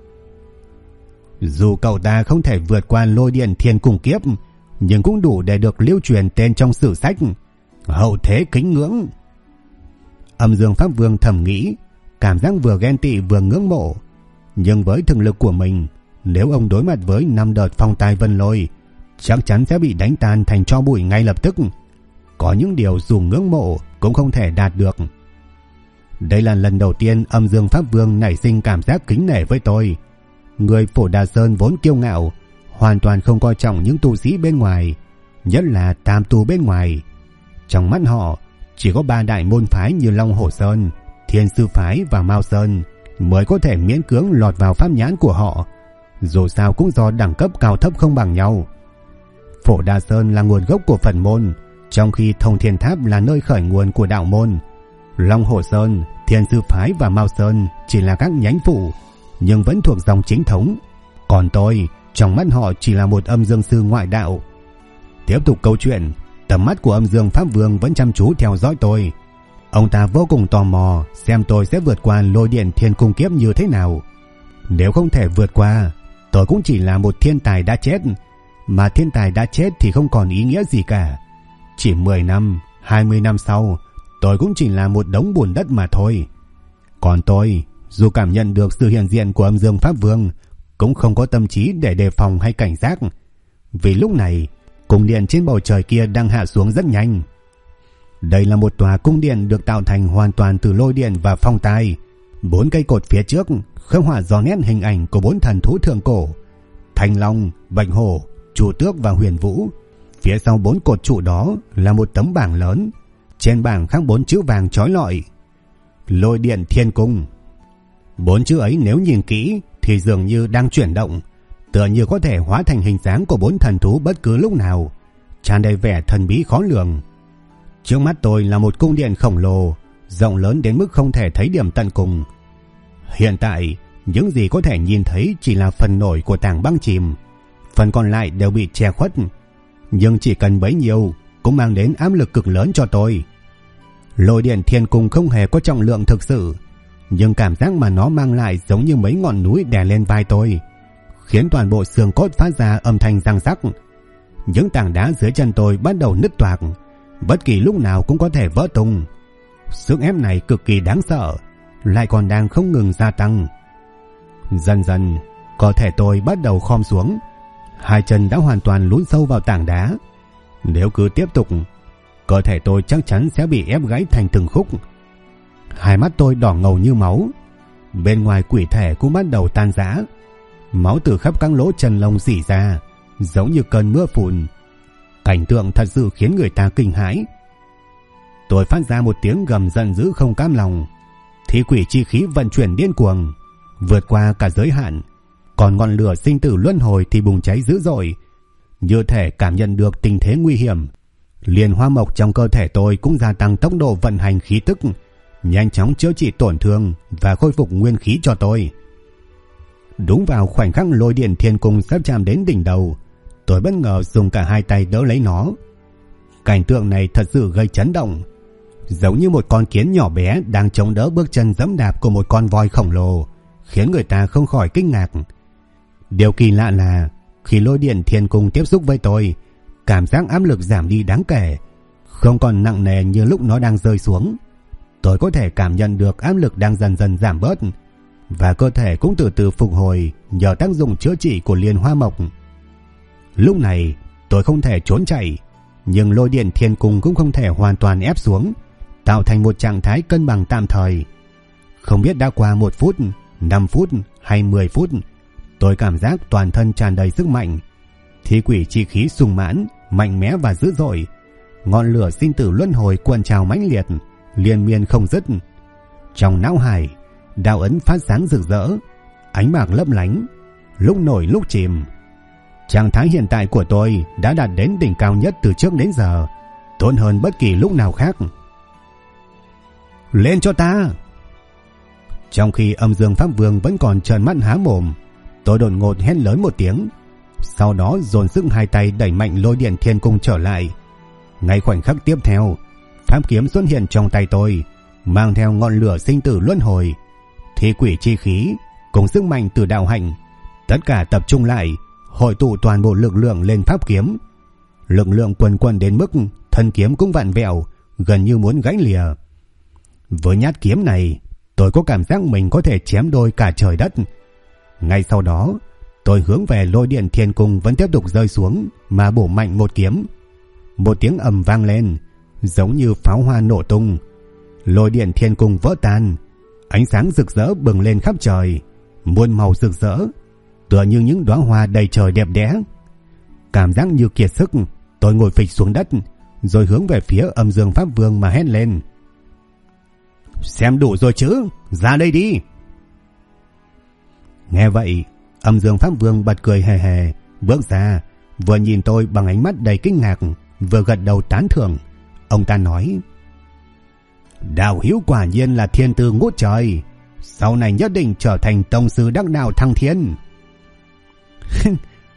Speaker 1: Dù cậu ta không thể vượt qua lôi điện thiên cung kiếp, nhưng cũng đủ để được lưu truyền tên trong sử sách. Hậu thế kính ngưỡng. Âm Dương Pháp Vương thầm nghĩ, cảm giác vừa ghen tị vừa ngưỡng mộ. Nhưng với thực lực của mình, nếu ông đối mặt với 5 đợt phong tai vân lôi, chắc chắn sẽ bị đánh tan thành tro bụi ngay lập tức. Có những điều dù ngưỡng mộ cũng không thể đạt được. Đây là lần đầu tiên Âm Dương Pháp Vương nảy sinh cảm giác kính nể với tôi. Người Phổ Đà Sơn vốn kiêu ngạo, hoàn toàn không coi trọng những tu sĩ bên ngoài, nhất là tam tu bên ngoài. Trong mắt họ, chỉ có 3 đại môn phái như Long Hổ Sơn, Thiên Sư Phái và Mao Sơn mới có thể miễn cưỡng lọt vào pháp nhãn của họ. Dù sao cũng do đẳng cấp cao thấp không bằng nhau. Phổ Đà Sơn là nguồn gốc của Phật môn, trong khi Thông Thiên Tháp là nơi khởi nguồn của đạo môn. Long Hổ Sơn, Thiên Sư Phái và Mao Sơn chỉ là các nhánh phụ, nhưng vẫn thuộc dòng chính thống. Còn tôi trong mắt họ chỉ là một âm dương sư ngoại đạo. Tiếp tục câu chuyện, tầm mắt của âm dương pháp vương vẫn chăm chú theo dõi tôi. Ông ta vô cùng tò mò xem tôi sẽ vượt qua lôi điện thiên cung kiếp như thế nào. Nếu không thể vượt qua, tôi cũng chỉ là một thiên tài đã chết, mà thiên tài đã chết thì không còn ý nghĩa gì cả. Chỉ 10 năm, 20 năm sau, tôi cũng chỉ là một đống bùn đất mà thôi. Còn tôi, dù cảm nhận được sự hiện diện của âm dương pháp vương, cũng không có tâm trí để đề phòng hay cảnh giác. Vì lúc này, cung điện trên bầu trời kia đang hạ xuống rất nhanh. Đây là một tòa cung điện được tạo thành hoàn toàn từ lôi điện và phong tai. 4 cây cột phía trước khắc họa rõ nét hình ảnh của 4 thần thú thượng cổ: Thanh Long, Bạch Hổ, Chu Tước và Huyền Vũ. Phía sau 4 cột trụ đó là một tấm bảng lớn. Trên bảng khắc 4 chữ vàng chói lọi: Lôi điện thiên cung. 4 chữ ấy nếu nhìn kỹ thì dường như đang chuyển động, tựa như có thể hóa thành hình dáng của 4 thần thú bất cứ lúc nào, tràn đầy vẻ thần bí khó lường. Trước mắt tôi là một cung điện khổng lồ, rộng lớn đến mức không thể thấy điểm tận cùng. Hiện tại, những gì có thể nhìn thấy chỉ là phần nổi của tảng băng chìm, phần còn lại đều bị che khuất. Nhưng chỉ cần bấy nhiêu cũng mang đến áp lực cực lớn cho tôi. Lôi điện thiên cung không hề có trọng lượng thực sự, nhưng cảm giác mà nó mang lại giống như mấy ngọn núi đè lên vai tôi, khiến toàn bộ xương cốt phát ra âm thanh răng rắc. Những tảng đá dưới chân tôi bắt đầu nứt toạc, bất kỳ lúc nào cũng có thể vỡ tung. Sức ép này cực kỳ đáng sợ, lại còn đang không ngừng gia tăng. Dần dần, cơ thể tôi bắt đầu khom xuống, 2 chân đã hoàn toàn lún sâu vào tảng đá. Nếu cứ tiếp tục, cơ thể tôi chắc chắn sẽ bị ép gãy thành từng khúc. Hai mắt tôi đỏ ngầu như máu, bên ngoài quỷ thể cũng bắt đầu tan rã. Máu từ khắp các lỗ chân lông rỉ ra, giống như cơn mưa phùn. Cảnh tượng thật sự khiến người ta kinh hãi. Tôi phát ra một tiếng gầm giận dữ không cam lòng. Thi quỷ chi khí vận chuyển điên cuồng, vượt qua cả giới hạn. Còn ngọn lửa sinh tử luân hồi thì bùng cháy dữ dội, như thể cảm nhận được tình thế nguy hiểm. Liền hoa mộc trong cơ thể tôi cũng gia tăng tốc độ vận hành khí tức, nhanh chóng chữa trị tổn thương và khôi phục nguyên khí cho tôi. Đúng vào khoảnh khắc lôi điện thiên cung sắp chạm đến đỉnh đầu, tôi bất ngờ dùng cả 2 tay đỡ lấy nó. Cảnh tượng này thật sự gây chấn động, giống như một con kiến nhỏ bé đang chống đỡ bước chân giẫm đạp của một con voi khổng lồ, khiến người ta không khỏi kinh ngạc. Điều kỳ lạ là khi lôi điện thiên cung tiếp xúc với tôi, cảm giác áp lực giảm đi đáng kể, không còn nặng nề như lúc nó đang rơi xuống. Tôi có thể cảm nhận được áp lực đang dần dần giảm bớt, và cơ thể cũng từ từ phục hồi nhờ tác dụng chữa trị của liên hoa mộc. Lúc này tôi không thể trốn chạy, nhưng lôi điện thiên cung cũng không thể hoàn toàn ép xuống, tạo thành một trạng thái cân bằng tạm thời. Không biết đã qua 1 phút, 5 phút hay 10 phút, tôi cảm giác toàn thân tràn đầy sức mạnh. Thi quỷ chi khí sung mãn, mạnh mẽ và dữ dội. Ngọn lửa sinh tử luân hồi cuộn trào mãnh liệt, liên miên không dứt. Trong não hải, đạo ấn phát sáng rực rỡ, ánh bạc lấp lánh, lúc nổi lúc chìm. Trạng thái hiện tại của tôi đã đạt đến đỉnh cao nhất từ trước đến giờ, tốt hơn bất kỳ lúc nào khác. Lên cho ta! Trong khi âm dương pháp vương vẫn còn trợn mắt há mồm, tôi đột ngột hét lớn một tiếng, sau đó dồn sức 2 tay đẩy mạnh lôi điện thiên cung trở lại. Ngay khoảnh khắc tiếp theo, pháp kiếm xuất hiện trong tay tôi, mang theo ngọn lửa sinh tử luân hồi, thi quỷ chi khí cùng sức mạnh từ đạo hạnh, tất cả tập trung lại, hội tụ toàn bộ lực lượng lên pháp kiếm. Lực lượng quần quần đến mức thân kiếm cũng vặn vẹo, gần như muốn gãy lìa. Với nhát kiếm này, tôi có cảm giác mình có thể chém đôi cả trời đất. Ngay sau đó, tôi hướng về lôi điện thiên cung vẫn tiếp tục rơi xuống mà bổ mạnh một kiếm. Một tiếng ầm vang lên, giống như pháo hoa nổ tung. Lôi điện thiên cung vỡ tan, ánh sáng rực rỡ bừng lên khắp trời, muôn màu rực rỡ, tựa như những đóa hoa đầy trời đẹp đẽ. Cảm giác như kiệt sức, tôi ngồi phịch xuống đất, rồi hướng về phía âm dương pháp vương mà hét lên: Xem đủ rồi chứ, ra đây đi! Nghe vậy, âm dương pháp vương bật cười hề hề, bước ra, vừa nhìn tôi bằng ánh mắt đầy kinh ngạc, vừa gật đầu tán thưởng. Ông ta nói: Đạo hữu quả nhiên là thiên tư ngút trời, sau này nhất định trở thành tông sư đắc đạo thăng thiên.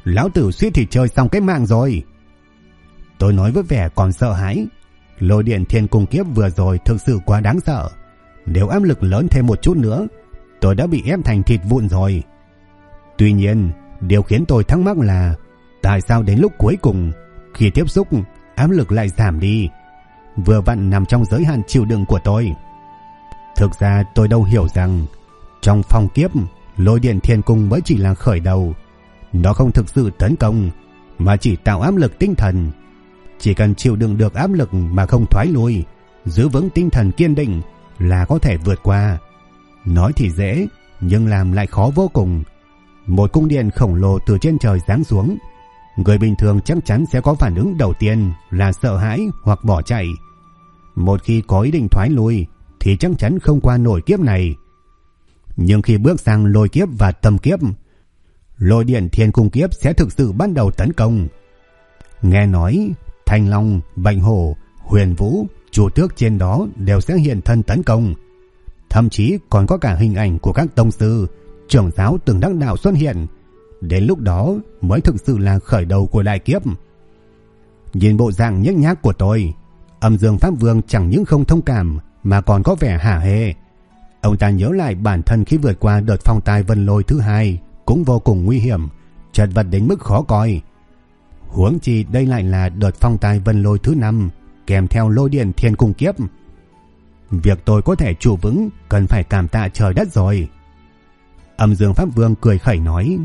Speaker 1: Lão tử suýt thì chơi xong cái mạng rồi. Tôi nói với vẻ còn sợ hãi. Lôi điện thiên cung kiếp vừa rồi thực sự quá đáng sợ. Nếu áp lực lớn thêm một chút nữa, tôi đã bị ép thành thịt vụn rồi. Tuy nhiên, điều khiến tôi thắc mắc là tại sao đến lúc cuối cùng, khi tiếp xúc, áp lực lại giảm đi, vừa vặn nằm trong giới hạn chịu đựng của tôi. Thực ra tôi đâu hiểu rằng trong phong kiếp, lôi điện thiên cung mới chỉ là khởi đầu. Nó không thực sự tấn công, mà chỉ tạo áp lực tinh thần. Chỉ cần chịu đựng được áp lực mà không thoái lui, giữ vững tinh thần kiên định là có thể vượt qua. Nói thì dễ, nhưng làm lại khó vô cùng. Một cung điện khổng lồ từ trên trời giáng xuống, người bình thường chắc chắn sẽ có phản ứng đầu tiên là sợ hãi hoặc bỏ chạy. Một khi có ý định thoái lui thì chắc chắn không qua nổi kiếp này. Nhưng khi bước sang lôi kiếp và tâm kiếp, lôi điện thiên cung kiếp sẽ thực sự bắt đầu tấn công. Nghe nói Thanh Long, Bạch Hổ, Huyền Vũ, chủ tước trên đó đều sẽ hiện thân tấn công. Thậm chí còn có cả hình ảnh của các tông sư, trưởng giáo từng đắc đạo xuất hiện. Đến lúc đó mới thực sự là khởi đầu của đại kiếp. Nhìn bộ dạng nhếch nhác của tôi, Âm Dương Pháp Vương chẳng những không thông cảm mà còn có vẻ hả hê. Ông ta nhớ lại bản thân khi vượt qua đợt phong tai vân lôi thứ hai cũng vô cùng nguy hiểm, chật vật đến mức khó coi. Huống chi đây lại là đợt phong tai vân lôi thứ 5 kèm theo lôi điện thiên cung kiếp. Việc tôi có thể trụ vững cần phải cảm tạ trời đất rồi. Âm Dương Pháp Vương cười khẩy nói: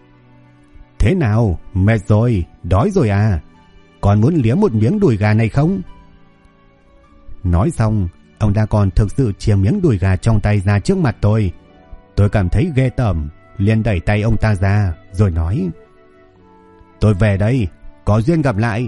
Speaker 1: Thế nào, mệt rồi, đói rồi à? Còn muốn liếm một miếng đùi gà này không? Nói xong, ông ta còn thực sự chìa miếng đùi gà trong tay ra trước mặt tôi. Tôi cảm thấy ghê tởm, liền đẩy tay ông ta ra rồi nói: Tôi về đây, có duyên gặp lại.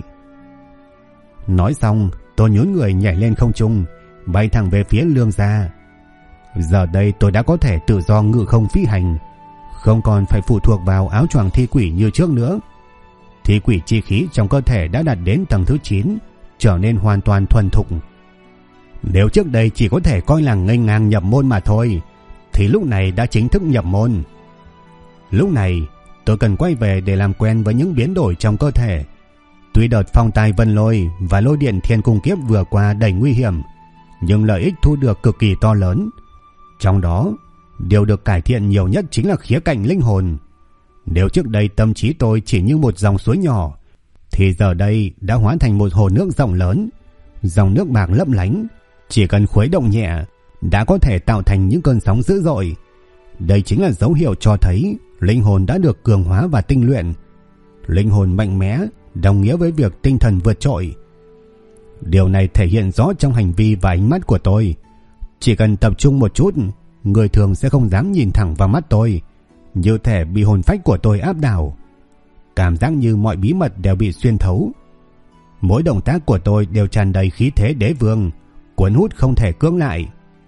Speaker 1: Nói xong, tôi nhún người nhảy lên không trung, bay thẳng về phía Lương gia. Giờ đây tôi đã có thể tự do ngự không phi hành, không còn phải phụ thuộc vào áo choàng thi quỷ như trước nữa. Thi quỷ chi khí trong cơ thể đã đạt đến tầng thứ 9, trở nên hoàn toàn thuần thục. Nếu trước đây chỉ có thể coi là nghênh ngang nhập môn mà thôi, thì lúc này đã chính thức nhập môn. Lúc này tôi cần quay về để làm quen với những biến đổi trong cơ thể. Tuy đợt phong tai vân lôi và lôi điện thiên cung kiếp vừa qua đầy nguy hiểm, nhưng lợi ích thu được cực kỳ to lớn. Trong đó, điều được cải thiện nhiều nhất chính là khía cạnh linh hồn. Nếu trước đây tâm trí tôi chỉ như một dòng suối nhỏ, thì giờ đây đã hóa thành một hồ nước rộng lớn. Dòng nước bạc lấp lánh, chỉ cần khuấy động nhẹ đã có thể tạo thành những cơn sóng dữ dội. Đây chính là dấu hiệu cho thấy linh hồn đã được cường hóa và tinh luyện. Linh hồn mạnh mẽ đồng nghĩa với việc tinh thần vượt trội. Điều này thể hiện rõ trong hành vi và ánh mắt của tôi. Chỉ cần tập trung một chút, người thường sẽ không dám nhìn thẳng vào mắt tôi, như thể bị hồn phách của tôi áp đảo. Cảm giác như mọi bí mật đều bị xuyên thấu. Mỗi động tác của tôi đều tràn đầy khí thế đế vương, cuốn hút không thể cưỡng lại.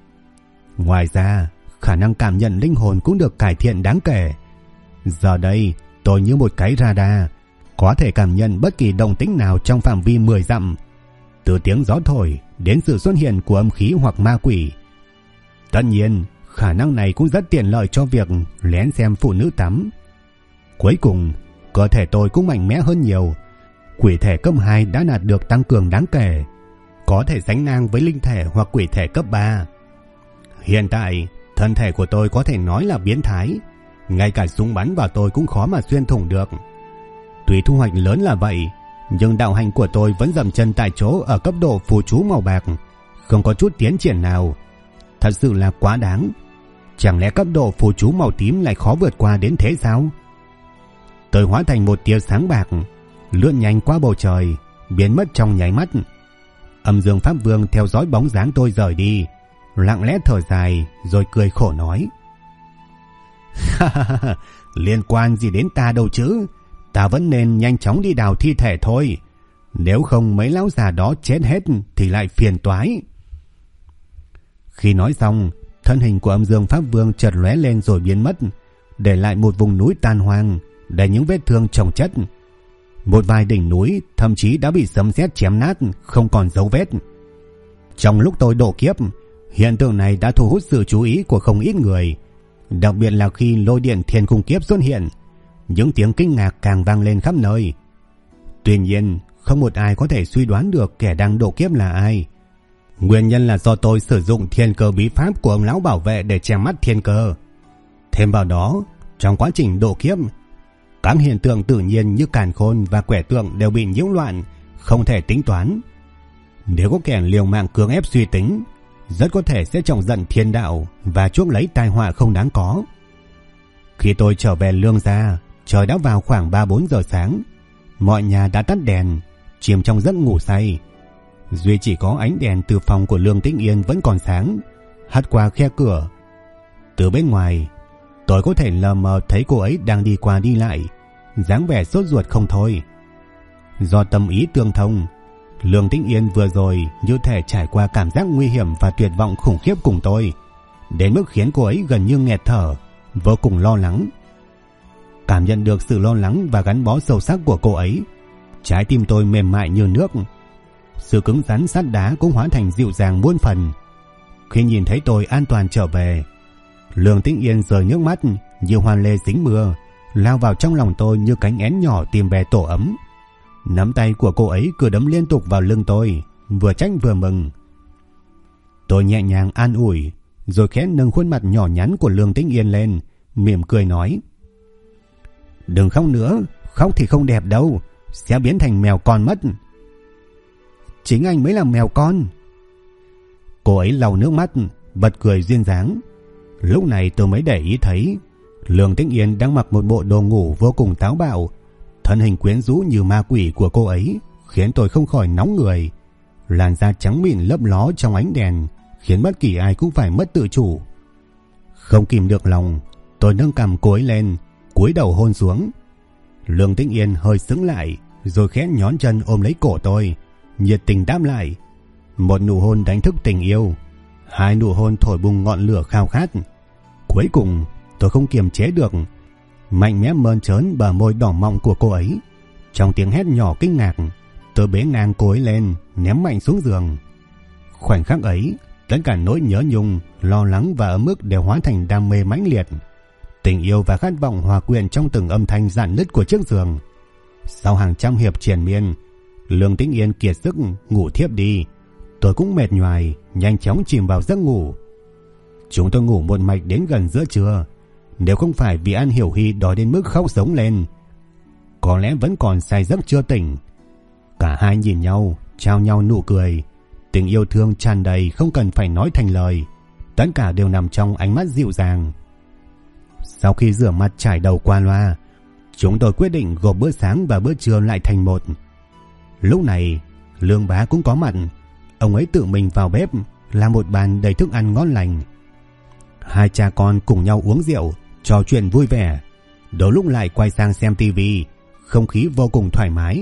Speaker 1: Ngoài ra, khả năng cảm nhận linh hồn cũng được cải thiện đáng kể. Giờ đây, tôi như một cái radar, có thể cảm nhận bất kỳ động tĩnh nào trong phạm vi 10 dặm, từ tiếng gió thổi đến sự xuất hiện của âm khí hoặc ma quỷ. Tất nhiên, khả năng này cũng rất tiện lợi cho việc lén xem phụ nữ tắm. Cuối cùng, cơ thể tôi cũng mạnh mẽ hơn nhiều. Quỷ thể cấp 2 đã đạt được tăng cường đáng kể, có thể sánh ngang với linh thể hoặc quỷ thể cấp 3. Hiện tại, thân thể của tôi có thể nói là biến thái, ngay cả súng bắn vào tôi cũng khó mà xuyên thủng được. Tuy thu hoạch lớn là vậy, nhưng đạo hành của tôi vẫn dậm chân tại chỗ ở cấp độ phù chú màu bạc, không có chút tiến triển nào. Thật sự là quá đáng. Chẳng lẽ cấp độ phù chú màu tím lại khó vượt qua đến thế sao? Tôi hóa thành một tia sáng bạc, lướt nhanh qua bầu trời, biến mất trong nháy mắt. Âm Dương Pháp Vương theo dõi bóng dáng tôi rời đi, lặng lẽ thở dài rồi cười khổ nói: Liên quan gì đến ta đâu chứ, ta vẫn nên nhanh chóng đi đào thi thể thôi, nếu không mấy lão già đó chết hết thì lại phiền toái. Khi nói xong, thân hình của Âm Dương Pháp Vương chợt lóe lên rồi biến mất, để lại một vùng núi tan hoang đầy những vết thương chồng chất. Một vài đỉnh núi thậm chí đã bị sấm sét chém nát, không còn dấu vết. Trong lúc tôi độ kiếp, hiện tượng này đã thu hút sự chú ý của không ít người, đặc biệt là khi lôi điện thiên cung kiếp xuất hiện. những tiếng kinh ngạc càng vang lên khắp nơi. Tuy nhiên, không một ai có thể suy đoán được kẻ đang độ kiếp là ai. Nguyên nhân là do tôi sử dụng thiên cơ bí pháp của ông lão bảo vệ để che mắt thiên cơ. Thêm vào đó, trong quá trình độ kiếp, các hiện tượng tự nhiên như càn khôn và quẻ tượng đều bị nhiễu loạn, không thể tính toán. Nếu có kẻ liều mạng cưỡng ép suy tính, rất có thể sẽ chọc giận thiên đạo và chuốc lấy tai họa không đáng có. Khi tôi trở về Lương gia, trời đã vào khoảng 3-4 giờ sáng. Mọi nhà đã tắt đèn, chìm trong giấc ngủ say. Duy chỉ có ánh đèn từ phòng của Lương Tĩnh Yên vẫn còn sáng, hắt qua khe cửa. Từ bên ngoài, tôi có thể lờ mờ thấy cô ấy đang đi qua đi lại, dáng vẻ sốt ruột không thôi. Do tâm ý tương thông, Lương Tĩnh Yên vừa rồi như thể trải qua cảm giác nguy hiểm và tuyệt vọng khủng khiếp cùng tôi, đến mức khiến cô ấy gần như nghẹt thở, vô cùng lo lắng. Cảm nhận được sự lo lắng và gắn bó sâu sắc của cô ấy, trái tim tôi mềm mại như nước. Sự cứng rắn sắt đá cũng hóa thành dịu dàng muôn phần. Khi nhìn thấy tôi an toàn trở về, Lương Tĩnh Yên rơi nước mắt như hoa lê dính mưa, lao vào trong lòng tôi như cánh én nhỏ tìm về tổ ấm. Nắm tay của cô ấy cứ đấm liên tục vào lưng tôi, vừa trách vừa mừng. Tôi nhẹ nhàng an ủi, rồi khẽ nâng khuôn mặt nhỏ nhắn của Lương Tĩnh Yên lên, mỉm cười nói: "Đừng khóc nữa, khóc thì không đẹp đâu, sẽ biến thành mèo con mất." "Chính anh mới là mèo con." Cô ấy lau nước mắt, bật cười duyên dáng. Lúc này tôi mới để ý thấy Lương Tĩnh Yên đang mặc một bộ đồ ngủ vô cùng táo bạo. Thân hình quyến rũ như ma quỷ của cô ấy khiến tôi không khỏi nóng người. Làn da trắng mịn lấp ló trong ánh đèn khiến bất kỳ ai cũng phải mất tự chủ. Không kìm được lòng, tôi nâng cằm cô ấy lên, cúi đầu hôn xuống. Lương Tĩnh Yên hơi sững lại, rồi khẽ nhón chân ôm lấy cổ tôi, nhiệt tình đáp lại. Một nụ hôn đánh thức tình yêu, hai nụ hôn thổi bùng ngọn lửa khao khát. Cuối cùng tôi không kiềm chế được, mạnh mẽ mơn trớn bờ môi đỏ mọng của cô ấy. Trong tiếng hét nhỏ kinh ngạc, tôi bế ngang cô ấy lên, ném mạnh xuống giường. Khoảnh khắc ấy, tất cả nỗi nhớ nhung, lo lắng và ấm ức đều hóa thành đam mê mãnh liệt. Tình yêu và khát vọng hòa quyện trong từng âm thanh rạn nứt của chiếc giường. Sau hàng trăm hiệp triền miên, Lương Tĩnh Yên kiệt sức ngủ thiếp đi. Tôi cũng mệt nhoài, nhanh chóng chìm vào giấc ngủ. Chúng tôi ngủ một mạch đến gần giữa trưa. Nếu không phải vì An Hiểu Hy đói đến mức khóc sống lên, có lẽ vẫn còn say giấc chưa tỉnh. Cả hai nhìn nhau, trao nhau nụ cười. Tình yêu thương tràn đầy không cần phải nói thành lời, tất cả đều nằm trong ánh mắt dịu dàng. Sau khi rửa mặt trải đầu qua loa, chúng tôi quyết định gộp bữa sáng và bữa trưa lại thành một. Lúc này Lương bá cũng có mặt. Ông ấy tự mình vào bếp làm một bàn đầy thức ăn ngon lành. Hai cha con cùng nhau uống rượu, trò chuyện vui vẻ. Đôi lúc lại quay sang xem tivi, không khí vô cùng thoải mái.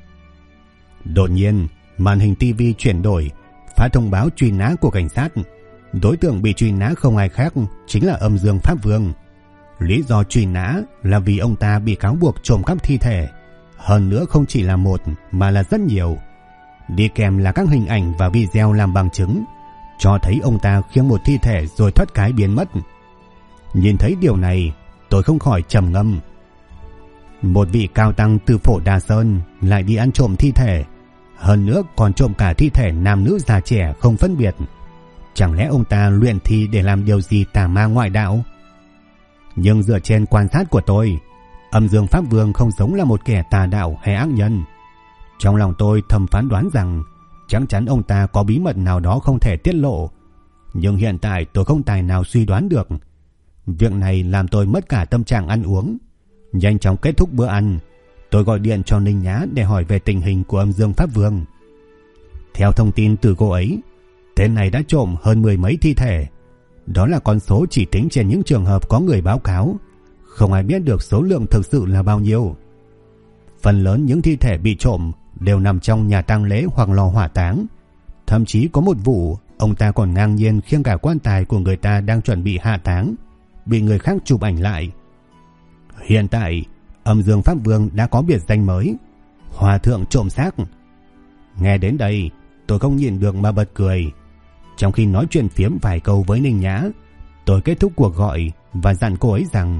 Speaker 1: Đột nhiên màn hình tivi chuyển đổi, phát thông báo truy nã của cảnh sát. Đối tượng bị truy nã không ai khác chính là Âm Dương Pháp Vương. Lý do truy nã là vì ông ta bị cáo buộc trộm cắp thi thể, hơn nữa không chỉ là một mà là rất nhiều. Đi kèm là các hình ảnh và video làm bằng chứng, cho thấy ông ta khiêng một thi thể rồi thoát cái biến mất. Nhìn thấy điều này, tôi không khỏi trầm ngâm. Một vị cao tăng từ Phổ Đà Sơn lại đi ăn trộm thi thể, hơn nữa còn trộm cả thi thể nam nữ già trẻ không phân biệt. Chẳng lẽ ông ta luyện thi để làm điều gì tà ma ngoại đạo? Nhưng dựa trên quan sát của tôi, Âm Dương Pháp Vương không giống là một kẻ tà đạo hay ác nhân. Trong lòng tôi thầm phán đoán rằng chắc chắn ông ta có bí mật nào đó không thể tiết lộ. Nhưng hiện tại tôi không tài nào suy đoán được. Việc này làm tôi mất cả tâm trạng ăn uống. Nhanh chóng kết thúc bữa ăn, tôi gọi điện cho Ninh Nhã để hỏi về tình hình của Âm Dương Pháp Vương. Theo thông tin từ cô ấy, tên này đã trộm hơn 10 mấy thi thể. Đó là con số chỉ tính trên những trường hợp có người báo cáo, không ai biết được số lượng thực sự là bao nhiêu. Phần lớn những thi thể bị trộm đều nằm trong nhà tang lễ hoặc lò hỏa táng. Thậm chí có một vụ ông ta còn ngang nhiên khiêng cả quan tài của người ta đang chuẩn bị hạ táng, bị người khác chụp ảnh lại. Hiện tại Âm Dương Pháp Vương đã có biệt danh mới, Hòa Thượng Trộm Xác. Nghe đến đây tôi không nhịn được mà bật cười. Trong khi nói chuyện phiếm vài câu với Ninh Nhã, tôi kết thúc cuộc gọi và dặn cô ấy rằng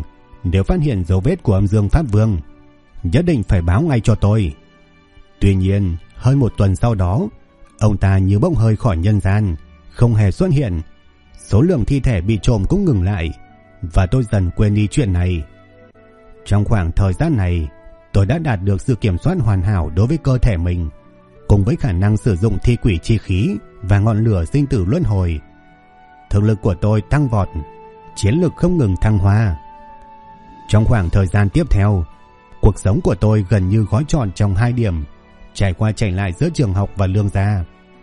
Speaker 1: Nếu phát hiện dấu vết của âm dương Pháp Vương, nhất định phải báo ngay cho tôi. Tuy nhiên, hơn một tuần sau đó, ông ta như bốc hơi khỏi nhân gian, không hề xuất hiện. Số lượng thi thể bị trộm cũng ngừng lại, và tôi dần quên đi chuyện này. Trong khoảng thời gian này, tôi đã đạt được sự kiểm soát hoàn hảo đối với cơ thể mình, cùng với khả năng sử dụng thi quỷ chi khí và ngọn lửa sinh tử luân hồi. Thực lực của tôi tăng vọt, chiến lực không ngừng thăng hoa. Trong khoảng thời gian tiếp theo, cuộc sống của tôi gần như gói trọn trong 2 điểm, trải qua chạy lại giữa trường học và lương gia.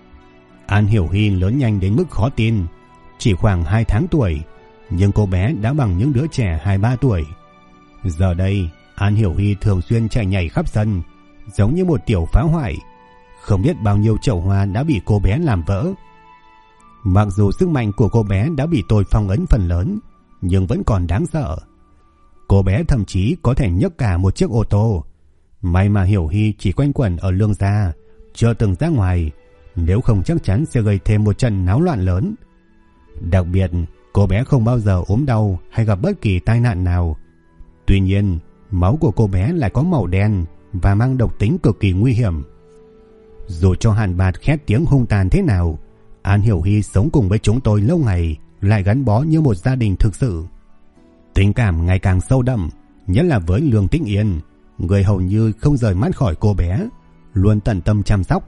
Speaker 1: An Hiểu Hy lớn nhanh đến mức khó tin, chỉ khoảng 2 tháng tuổi, nhưng cô bé đã bằng những đứa trẻ 2-3 tuổi. Giờ đây, An Hiểu Hy thường xuyên chạy nhảy khắp sân, giống như một tiểu phá hoại. Không biết bao nhiêu chậu hoa đã bị cô bé làm vỡ. Mặc dù sức mạnh của cô bé đã bị tôi phong ấn phần lớn, nhưng vẫn còn đáng sợ. Cô bé thậm chí có thể nhấc cả một chiếc ô tô. May mà Hiểu Hy chỉ quanh quẩn ở lương gia, chưa từng ra ngoài, nếu không chắc chắn sẽ gây thêm một trận náo loạn lớn. Đặc biệt, cô bé không bao giờ ốm đau hay gặp bất kỳ tai nạn nào. Tuy nhiên, máu của cô bé lại có màu đen và mang độc tính cực kỳ nguy hiểm. Dù cho Hàn Bạt khét tiếng hung tàn thế nào, An Hiểu Hy sống cùng với chúng tôi lâu ngày, lại gắn bó như một gia đình thực sự. Tình cảm ngày càng sâu đậm, nhất là với Lương Tĩnh Yên, người hầu như không rời mắt khỏi cô bé, luôn tận tâm chăm sóc.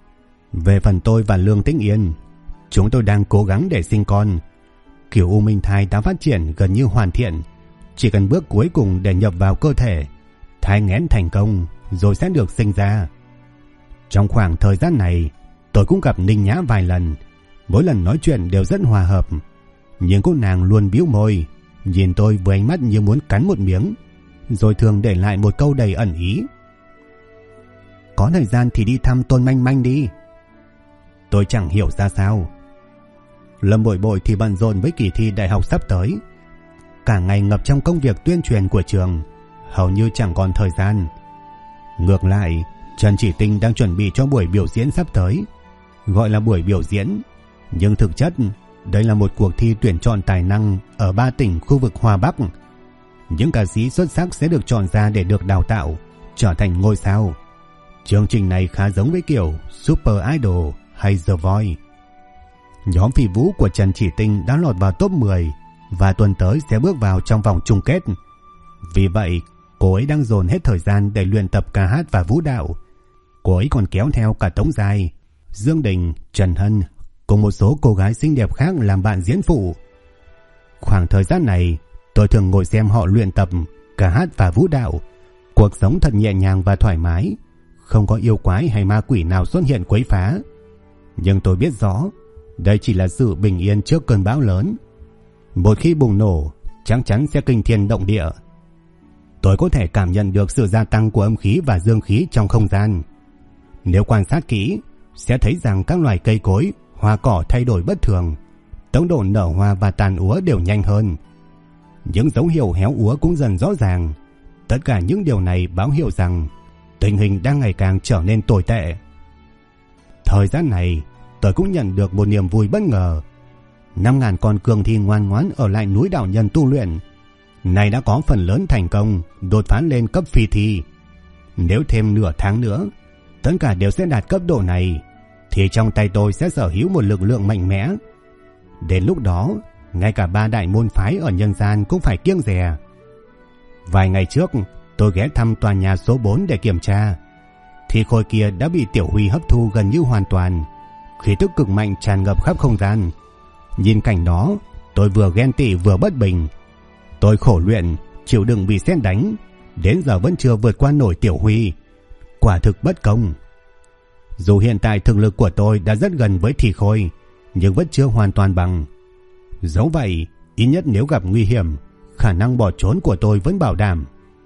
Speaker 1: Về phần tôi và Lương Tĩnh Yên, chúng tôi đang cố gắng để sinh con. Kiểu u minh thai đã phát triển gần như hoàn thiện, chỉ cần bước cuối cùng để nhập vào cơ thể, thai nghén thành công rồi sẽ được sinh ra. Trong khoảng thời gian này, tôi cũng gặp Ninh Nhã vài lần, mỗi lần nói chuyện đều rất hòa hợp, nhưng cô nàng luôn bĩu môi, nhìn tôi với ánh mắt như muốn cắn một miếng, rồi thường để lại một câu đầy ẩn ý: "Có thời gian thì đi thăm Tôn Manh Manh đi." Tôi chẳng hiểu ra sao. Lâm Bội Bội thì bận rộn với kỳ thi đại học sắp tới, cả ngày ngập trong công việc tuyên truyền của trường, hầu như chẳng còn thời gian. Ngược lại, Trần Chỉ Tinh đang chuẩn bị cho buổi biểu diễn sắp tới. Gọi là buổi biểu diễn, nhưng thực chất đây là một cuộc thi tuyển chọn tài năng ở 3 tỉnh khu vực Hoa Bắc. Những ca sĩ xuất sắc sẽ được chọn ra để được đào tạo, trở thành ngôi sao. Chương trình này khá giống với kiểu Super Idol hay The Voice. Nhóm phi vũ của Trần Chỉ Tinh đã lọt vào top 10 và tuần tới sẽ bước vào trong vòng chung kết. Vì vậy, cô ấy đang dồn hết thời gian để luyện tập ca hát và vũ đạo. Cô ấy còn kéo theo cả Tống Giai, Dương Đình, Trần Hân cùng một số cô gái xinh đẹp khác làm bạn diễn phụ. Khoảng thời gian này, tôi thường ngồi xem họ luyện tập ca hát và vũ đạo. Cuộc sống thật nhẹ nhàng và thoải mái, không có yêu quái hay ma quỷ nào xuất hiện quấy phá. Nhưng tôi biết rõ, đây chỉ là sự bình yên trước cơn bão lớn. Một khi bùng nổ, chắc chắn sẽ kinh thiên động địa. Tôi có thể cảm nhận được sự gia tăng của âm khí và dương khí trong không gian. Nếu quan sát kỹ, sẽ thấy rằng các loài cây cối, hoa cỏ thay đổi bất thường, tốc độ nở hoa và tàn úa đều nhanh hơn. Những dấu hiệu héo úa cũng dần rõ ràng. Tất cả những điều này báo hiệu rằng tình hình đang ngày càng trở nên tồi tệ. Thời gian này, tôi cũng nhận được một niềm vui bất ngờ. 5.000 con cương thi ngoan ngoãn ở lại núi đạo nhân tu luyện, này đã có phần lớn thành công đột phá lên cấp phi thi. Nếu thêm nửa tháng nữa, tất cả đều sẽ đạt cấp độ này, thì trong tay tôi sẽ sở hữu một lực lượng mạnh mẽ. Đến lúc đó, ngay cả 3 đại môn phái ở nhân gian cũng phải kiêng dè. Vài ngày trước, tôi ghé thăm tòa nhà số 4 để kiểm tra. Thì khối kia đã bị Tiểu Huy hấp thu gần như hoàn toàn, khí tức cực mạnh tràn ngập khắp không gian. Nhìn cảnh đó, tôi vừa ghen tị vừa bất bình. Tôi khổ luyện, chịu đựng bị sét đánh, đến giờ vẫn chưa vượt qua nổi Tiểu Huy. Quả thực bất công. Dù hiện tại thực lực của tôi đã rất gần với Thị Khôi, nhưng vẫn chưa hoàn toàn bằng. Dẫu vậy, ít nhất nếu gặp nguy hiểm, khả năng bỏ trốn của tôi vẫn bảo đảm.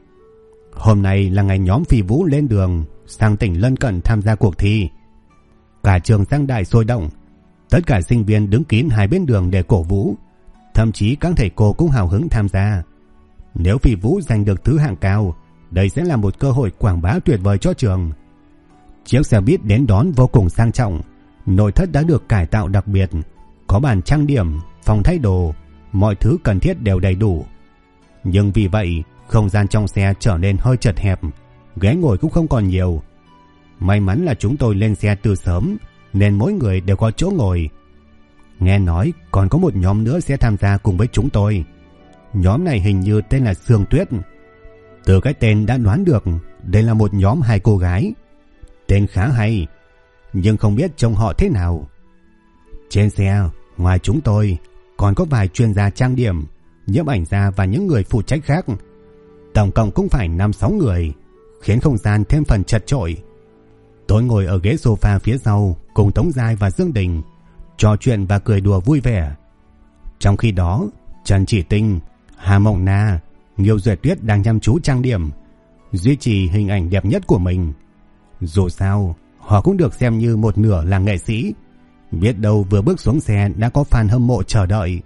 Speaker 1: Hôm nay là ngày nhóm phi vũ lên đường sang tỉnh lân cận tham gia cuộc thi. Cả trường Giang Đại sôi động, tất cả sinh viên đứng kín hai bên đường để cổ vũ, thậm chí các thầy cô cũng hào hứng tham gia. Nếu phi vũ giành được thứ hạng cao, đây sẽ là một cơ hội quảng bá tuyệt vời cho trường. Chiếc xe buýt đến đón vô cùng sang trọng, nội thất đã được cải tạo đặc biệt, có bàn trang điểm, phòng thay đồ, mọi thứ cần thiết đều đầy đủ. Nhưng vì vậy không gian trong xe trở nên hơi chật hẹp, ghế ngồi cũng không còn nhiều. May mắn là chúng tôi lên xe từ sớm nên mỗi người đều có chỗ ngồi. Nghe nói còn có một nhóm nữa sẽ tham gia cùng với chúng tôi. Nhóm này hình như tên là Sương Tuyết. Từ cái tên đã đoán được đây là một nhóm 2 cô gái. Tên khá hay, nhưng không biết trông họ thế nào. Trên xe, ngoài chúng tôi, còn có vài chuyên gia trang điểm, nhiếp ảnh gia và những người phụ trách khác. Tổng cộng cũng phải 5-6 người, khiến không gian thêm phần chật chội. Tôi ngồi ở ghế sofa phía sau cùng Tống Giai và Dương Đình, trò chuyện và cười đùa vui vẻ. Trong khi đó, Trần Chỉ Tinh, Hà Mộng Na, Nghiêu Duệ Tuyết đang chăm chú trang điểm, duy trì hình ảnh đẹp nhất của mình. Dù sao, họ cũng được xem như một nửa là nghệ sĩ. Biết đâu vừa bước xuống xe đã có fan hâm mộ chờ đợi.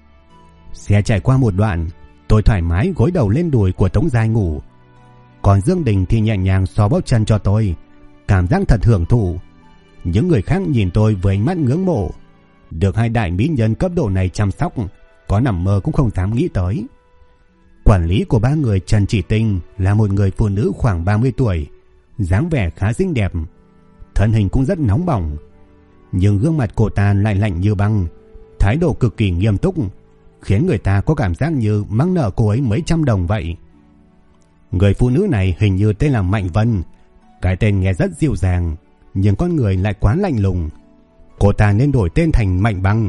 Speaker 1: Xe chạy qua một đoạn, tôi thoải mái gối đầu lên đùi của Tống Giai ngủ. Còn Dương Đình thì nhẹ nhàng xoa bóp chân cho tôi, cảm giác thật hưởng thụ. Những người khác nhìn tôi với ánh mắt ngưỡng mộ. Được 2 đại mỹ nhân cấp độ này chăm sóc, có nằm mơ cũng không dám nghĩ tới. Quản lý của 3 người Trần Chỉ Tinh là một người phụ nữ khoảng 30 tuổi, dáng vẻ khá xinh đẹp, thân hình cũng rất nóng bỏng. Nhưng gương mặt cô ta lại lạnh như băng, thái độ cực kỳ nghiêm túc, khiến người ta có cảm giác như mắc nợ cô ấy mấy trăm đồng vậy. Người phụ nữ này hình như tên là Mạnh Vân. Cái tên nghe rất dịu dàng, nhưng con người lại quá lạnh lùng. Cô ta nên đổi tên thành Mạnh Băng.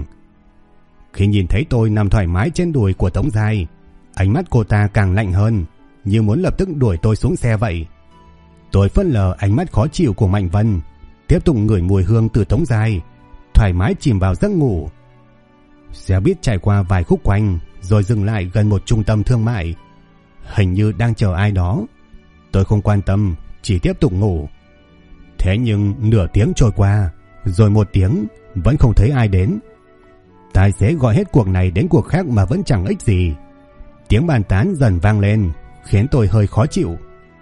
Speaker 1: Khi nhìn thấy tôi nằm thoải mái trên đùi của Tống Giai, ánh mắt cô ta càng lạnh hơn, như muốn lập tức đuổi tôi xuống xe vậy. Tôi phớt lờ ánh mắt khó chịu của Mạnh Vân, tiếp tục ngửi mùi hương từ Tống Giai, thoải mái chìm vào giấc ngủ. Xe buýt chạy qua vài khúc quanh rồi dừng lại gần một trung tâm thương mại, hình như đang chờ ai đó. Tôi không quan tâm, chỉ tiếp tục ngủ. Thế nhưng nửa tiếng trôi qua, rồi 1 tiếng vẫn không thấy ai đến. Tài xế gọi hết cuộc này đến cuộc khác mà vẫn chẳng ích gì. Tiếng bàn tán dần vang lên, khiến tôi hơi khó chịu.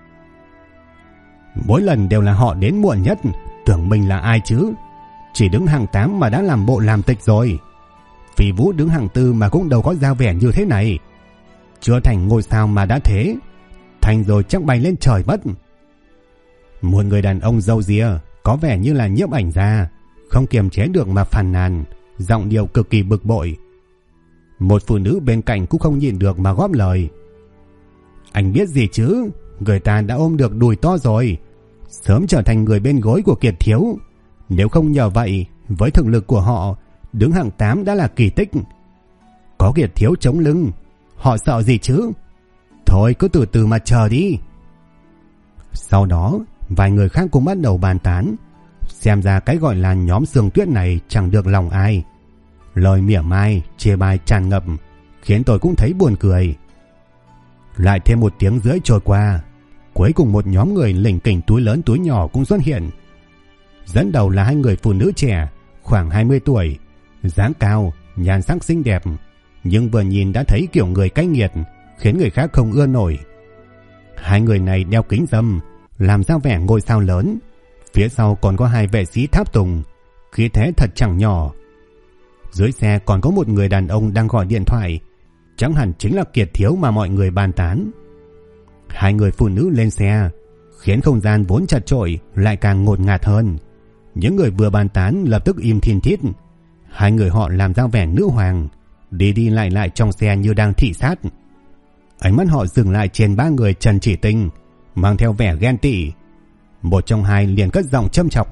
Speaker 1: Mỗi lần đều là họ đến muộn nhất, tưởng mình là ai chứ. Chỉ đứng hàng 8 mà đã làm bộ làm tịch rồi. Phi Vũ đứng hàng 4 mà cũng đâu có ra vẻ như thế này. Chưa thành ngôi sao mà đã thế, thành rồi chắc bay lên trời mất. Một người đàn ông râu ria có vẻ như là nhiếp ảnh gia, không kiềm chế được mà phàn nàn, giọng điệu cực kỳ bực bội. Một phụ nữ bên cạnh cũng không nhịn được mà góp lời. Anh biết gì chứ, người ta đã ôm được đùi to rồi, sớm trở thành người bên gối của Kiệt Thiếu. Nếu không nhờ vậy, với thực lực của họ, đứng hàng 8 đã là kỳ tích. Có Kiệt Thiếu chống lưng, họ sợ gì chứ? Thôi cứ từ từ mà chờ đi. Sau đó, vài người khác cũng bắt đầu bàn tán. Xem ra cái gọi là nhóm Sương Tuyết này chẳng được lòng ai. Lời mỉa mai, chê bai tràn ngập, khiến tôi cũng thấy buồn cười. Lại thêm 1 tiếng rưỡi trôi qua, cuối cùng một nhóm người lỉnh kỉnh túi lớn túi nhỏ cũng xuất hiện. Dẫn đầu là 2 người phụ nữ trẻ, khoảng 20 tuổi, dáng cao, nhan sắc xinh đẹp, nhưng vừa nhìn đã thấy kiểu người cay nghiệt, khiến người khác không ưa nổi. 2 người này đeo kính râm, làm ra vẻ ngôi sao lớn. Phía sau còn có 2 vệ sĩ tháp tùng, khí thế thật chẳng nhỏ. Dưới xe còn có một người đàn ông đang gọi điện thoại, chẳng hẳn chính là Kiệt Thiếu mà mọi người bàn tán. 2 người phụ nữ lên xe, khiến không gian vốn chật chội lại càng ngột ngạt hơn. Những người vừa bàn tán lập tức im thiên thít. 2 người họ làm ra vẻ nữ hoàng, đi đi lại lại trong xe như đang thị sát. Ánh mắt họ dừng lại trên 3 người Trần Chỉ Tinh, mang theo vẻ ghen tị. Một trong 2 liền cất giọng châm chọc.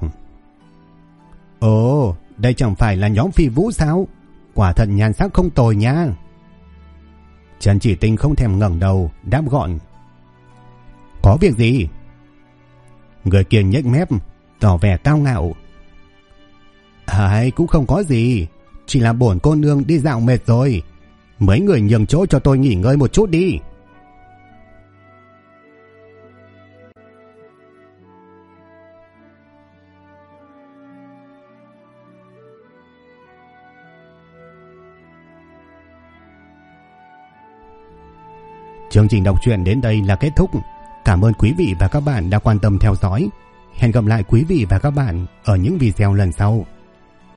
Speaker 1: Ồ, đây chẳng phải là nhóm Phi Vũ sao? Quả thật nhan sắc không tồi nha. Trần Chỉ Tinh không thèm ngẩng đầu, đáp gọn. Có việc gì? Người kia nhếch mép, tỏ vẻ cao ngạo. Cũng không có gì, chỉ là bổn cô nương đi dạo mệt rồi. Mấy người nhường chỗ cho tôi nghỉ ngơi một chút đi. Chương trình đọc truyện đến đây là kết thúc. Cảm ơn quý vị và các bạn đã quan tâm theo dõi. Hẹn gặp lại quý vị và các bạn ở những video lần sau.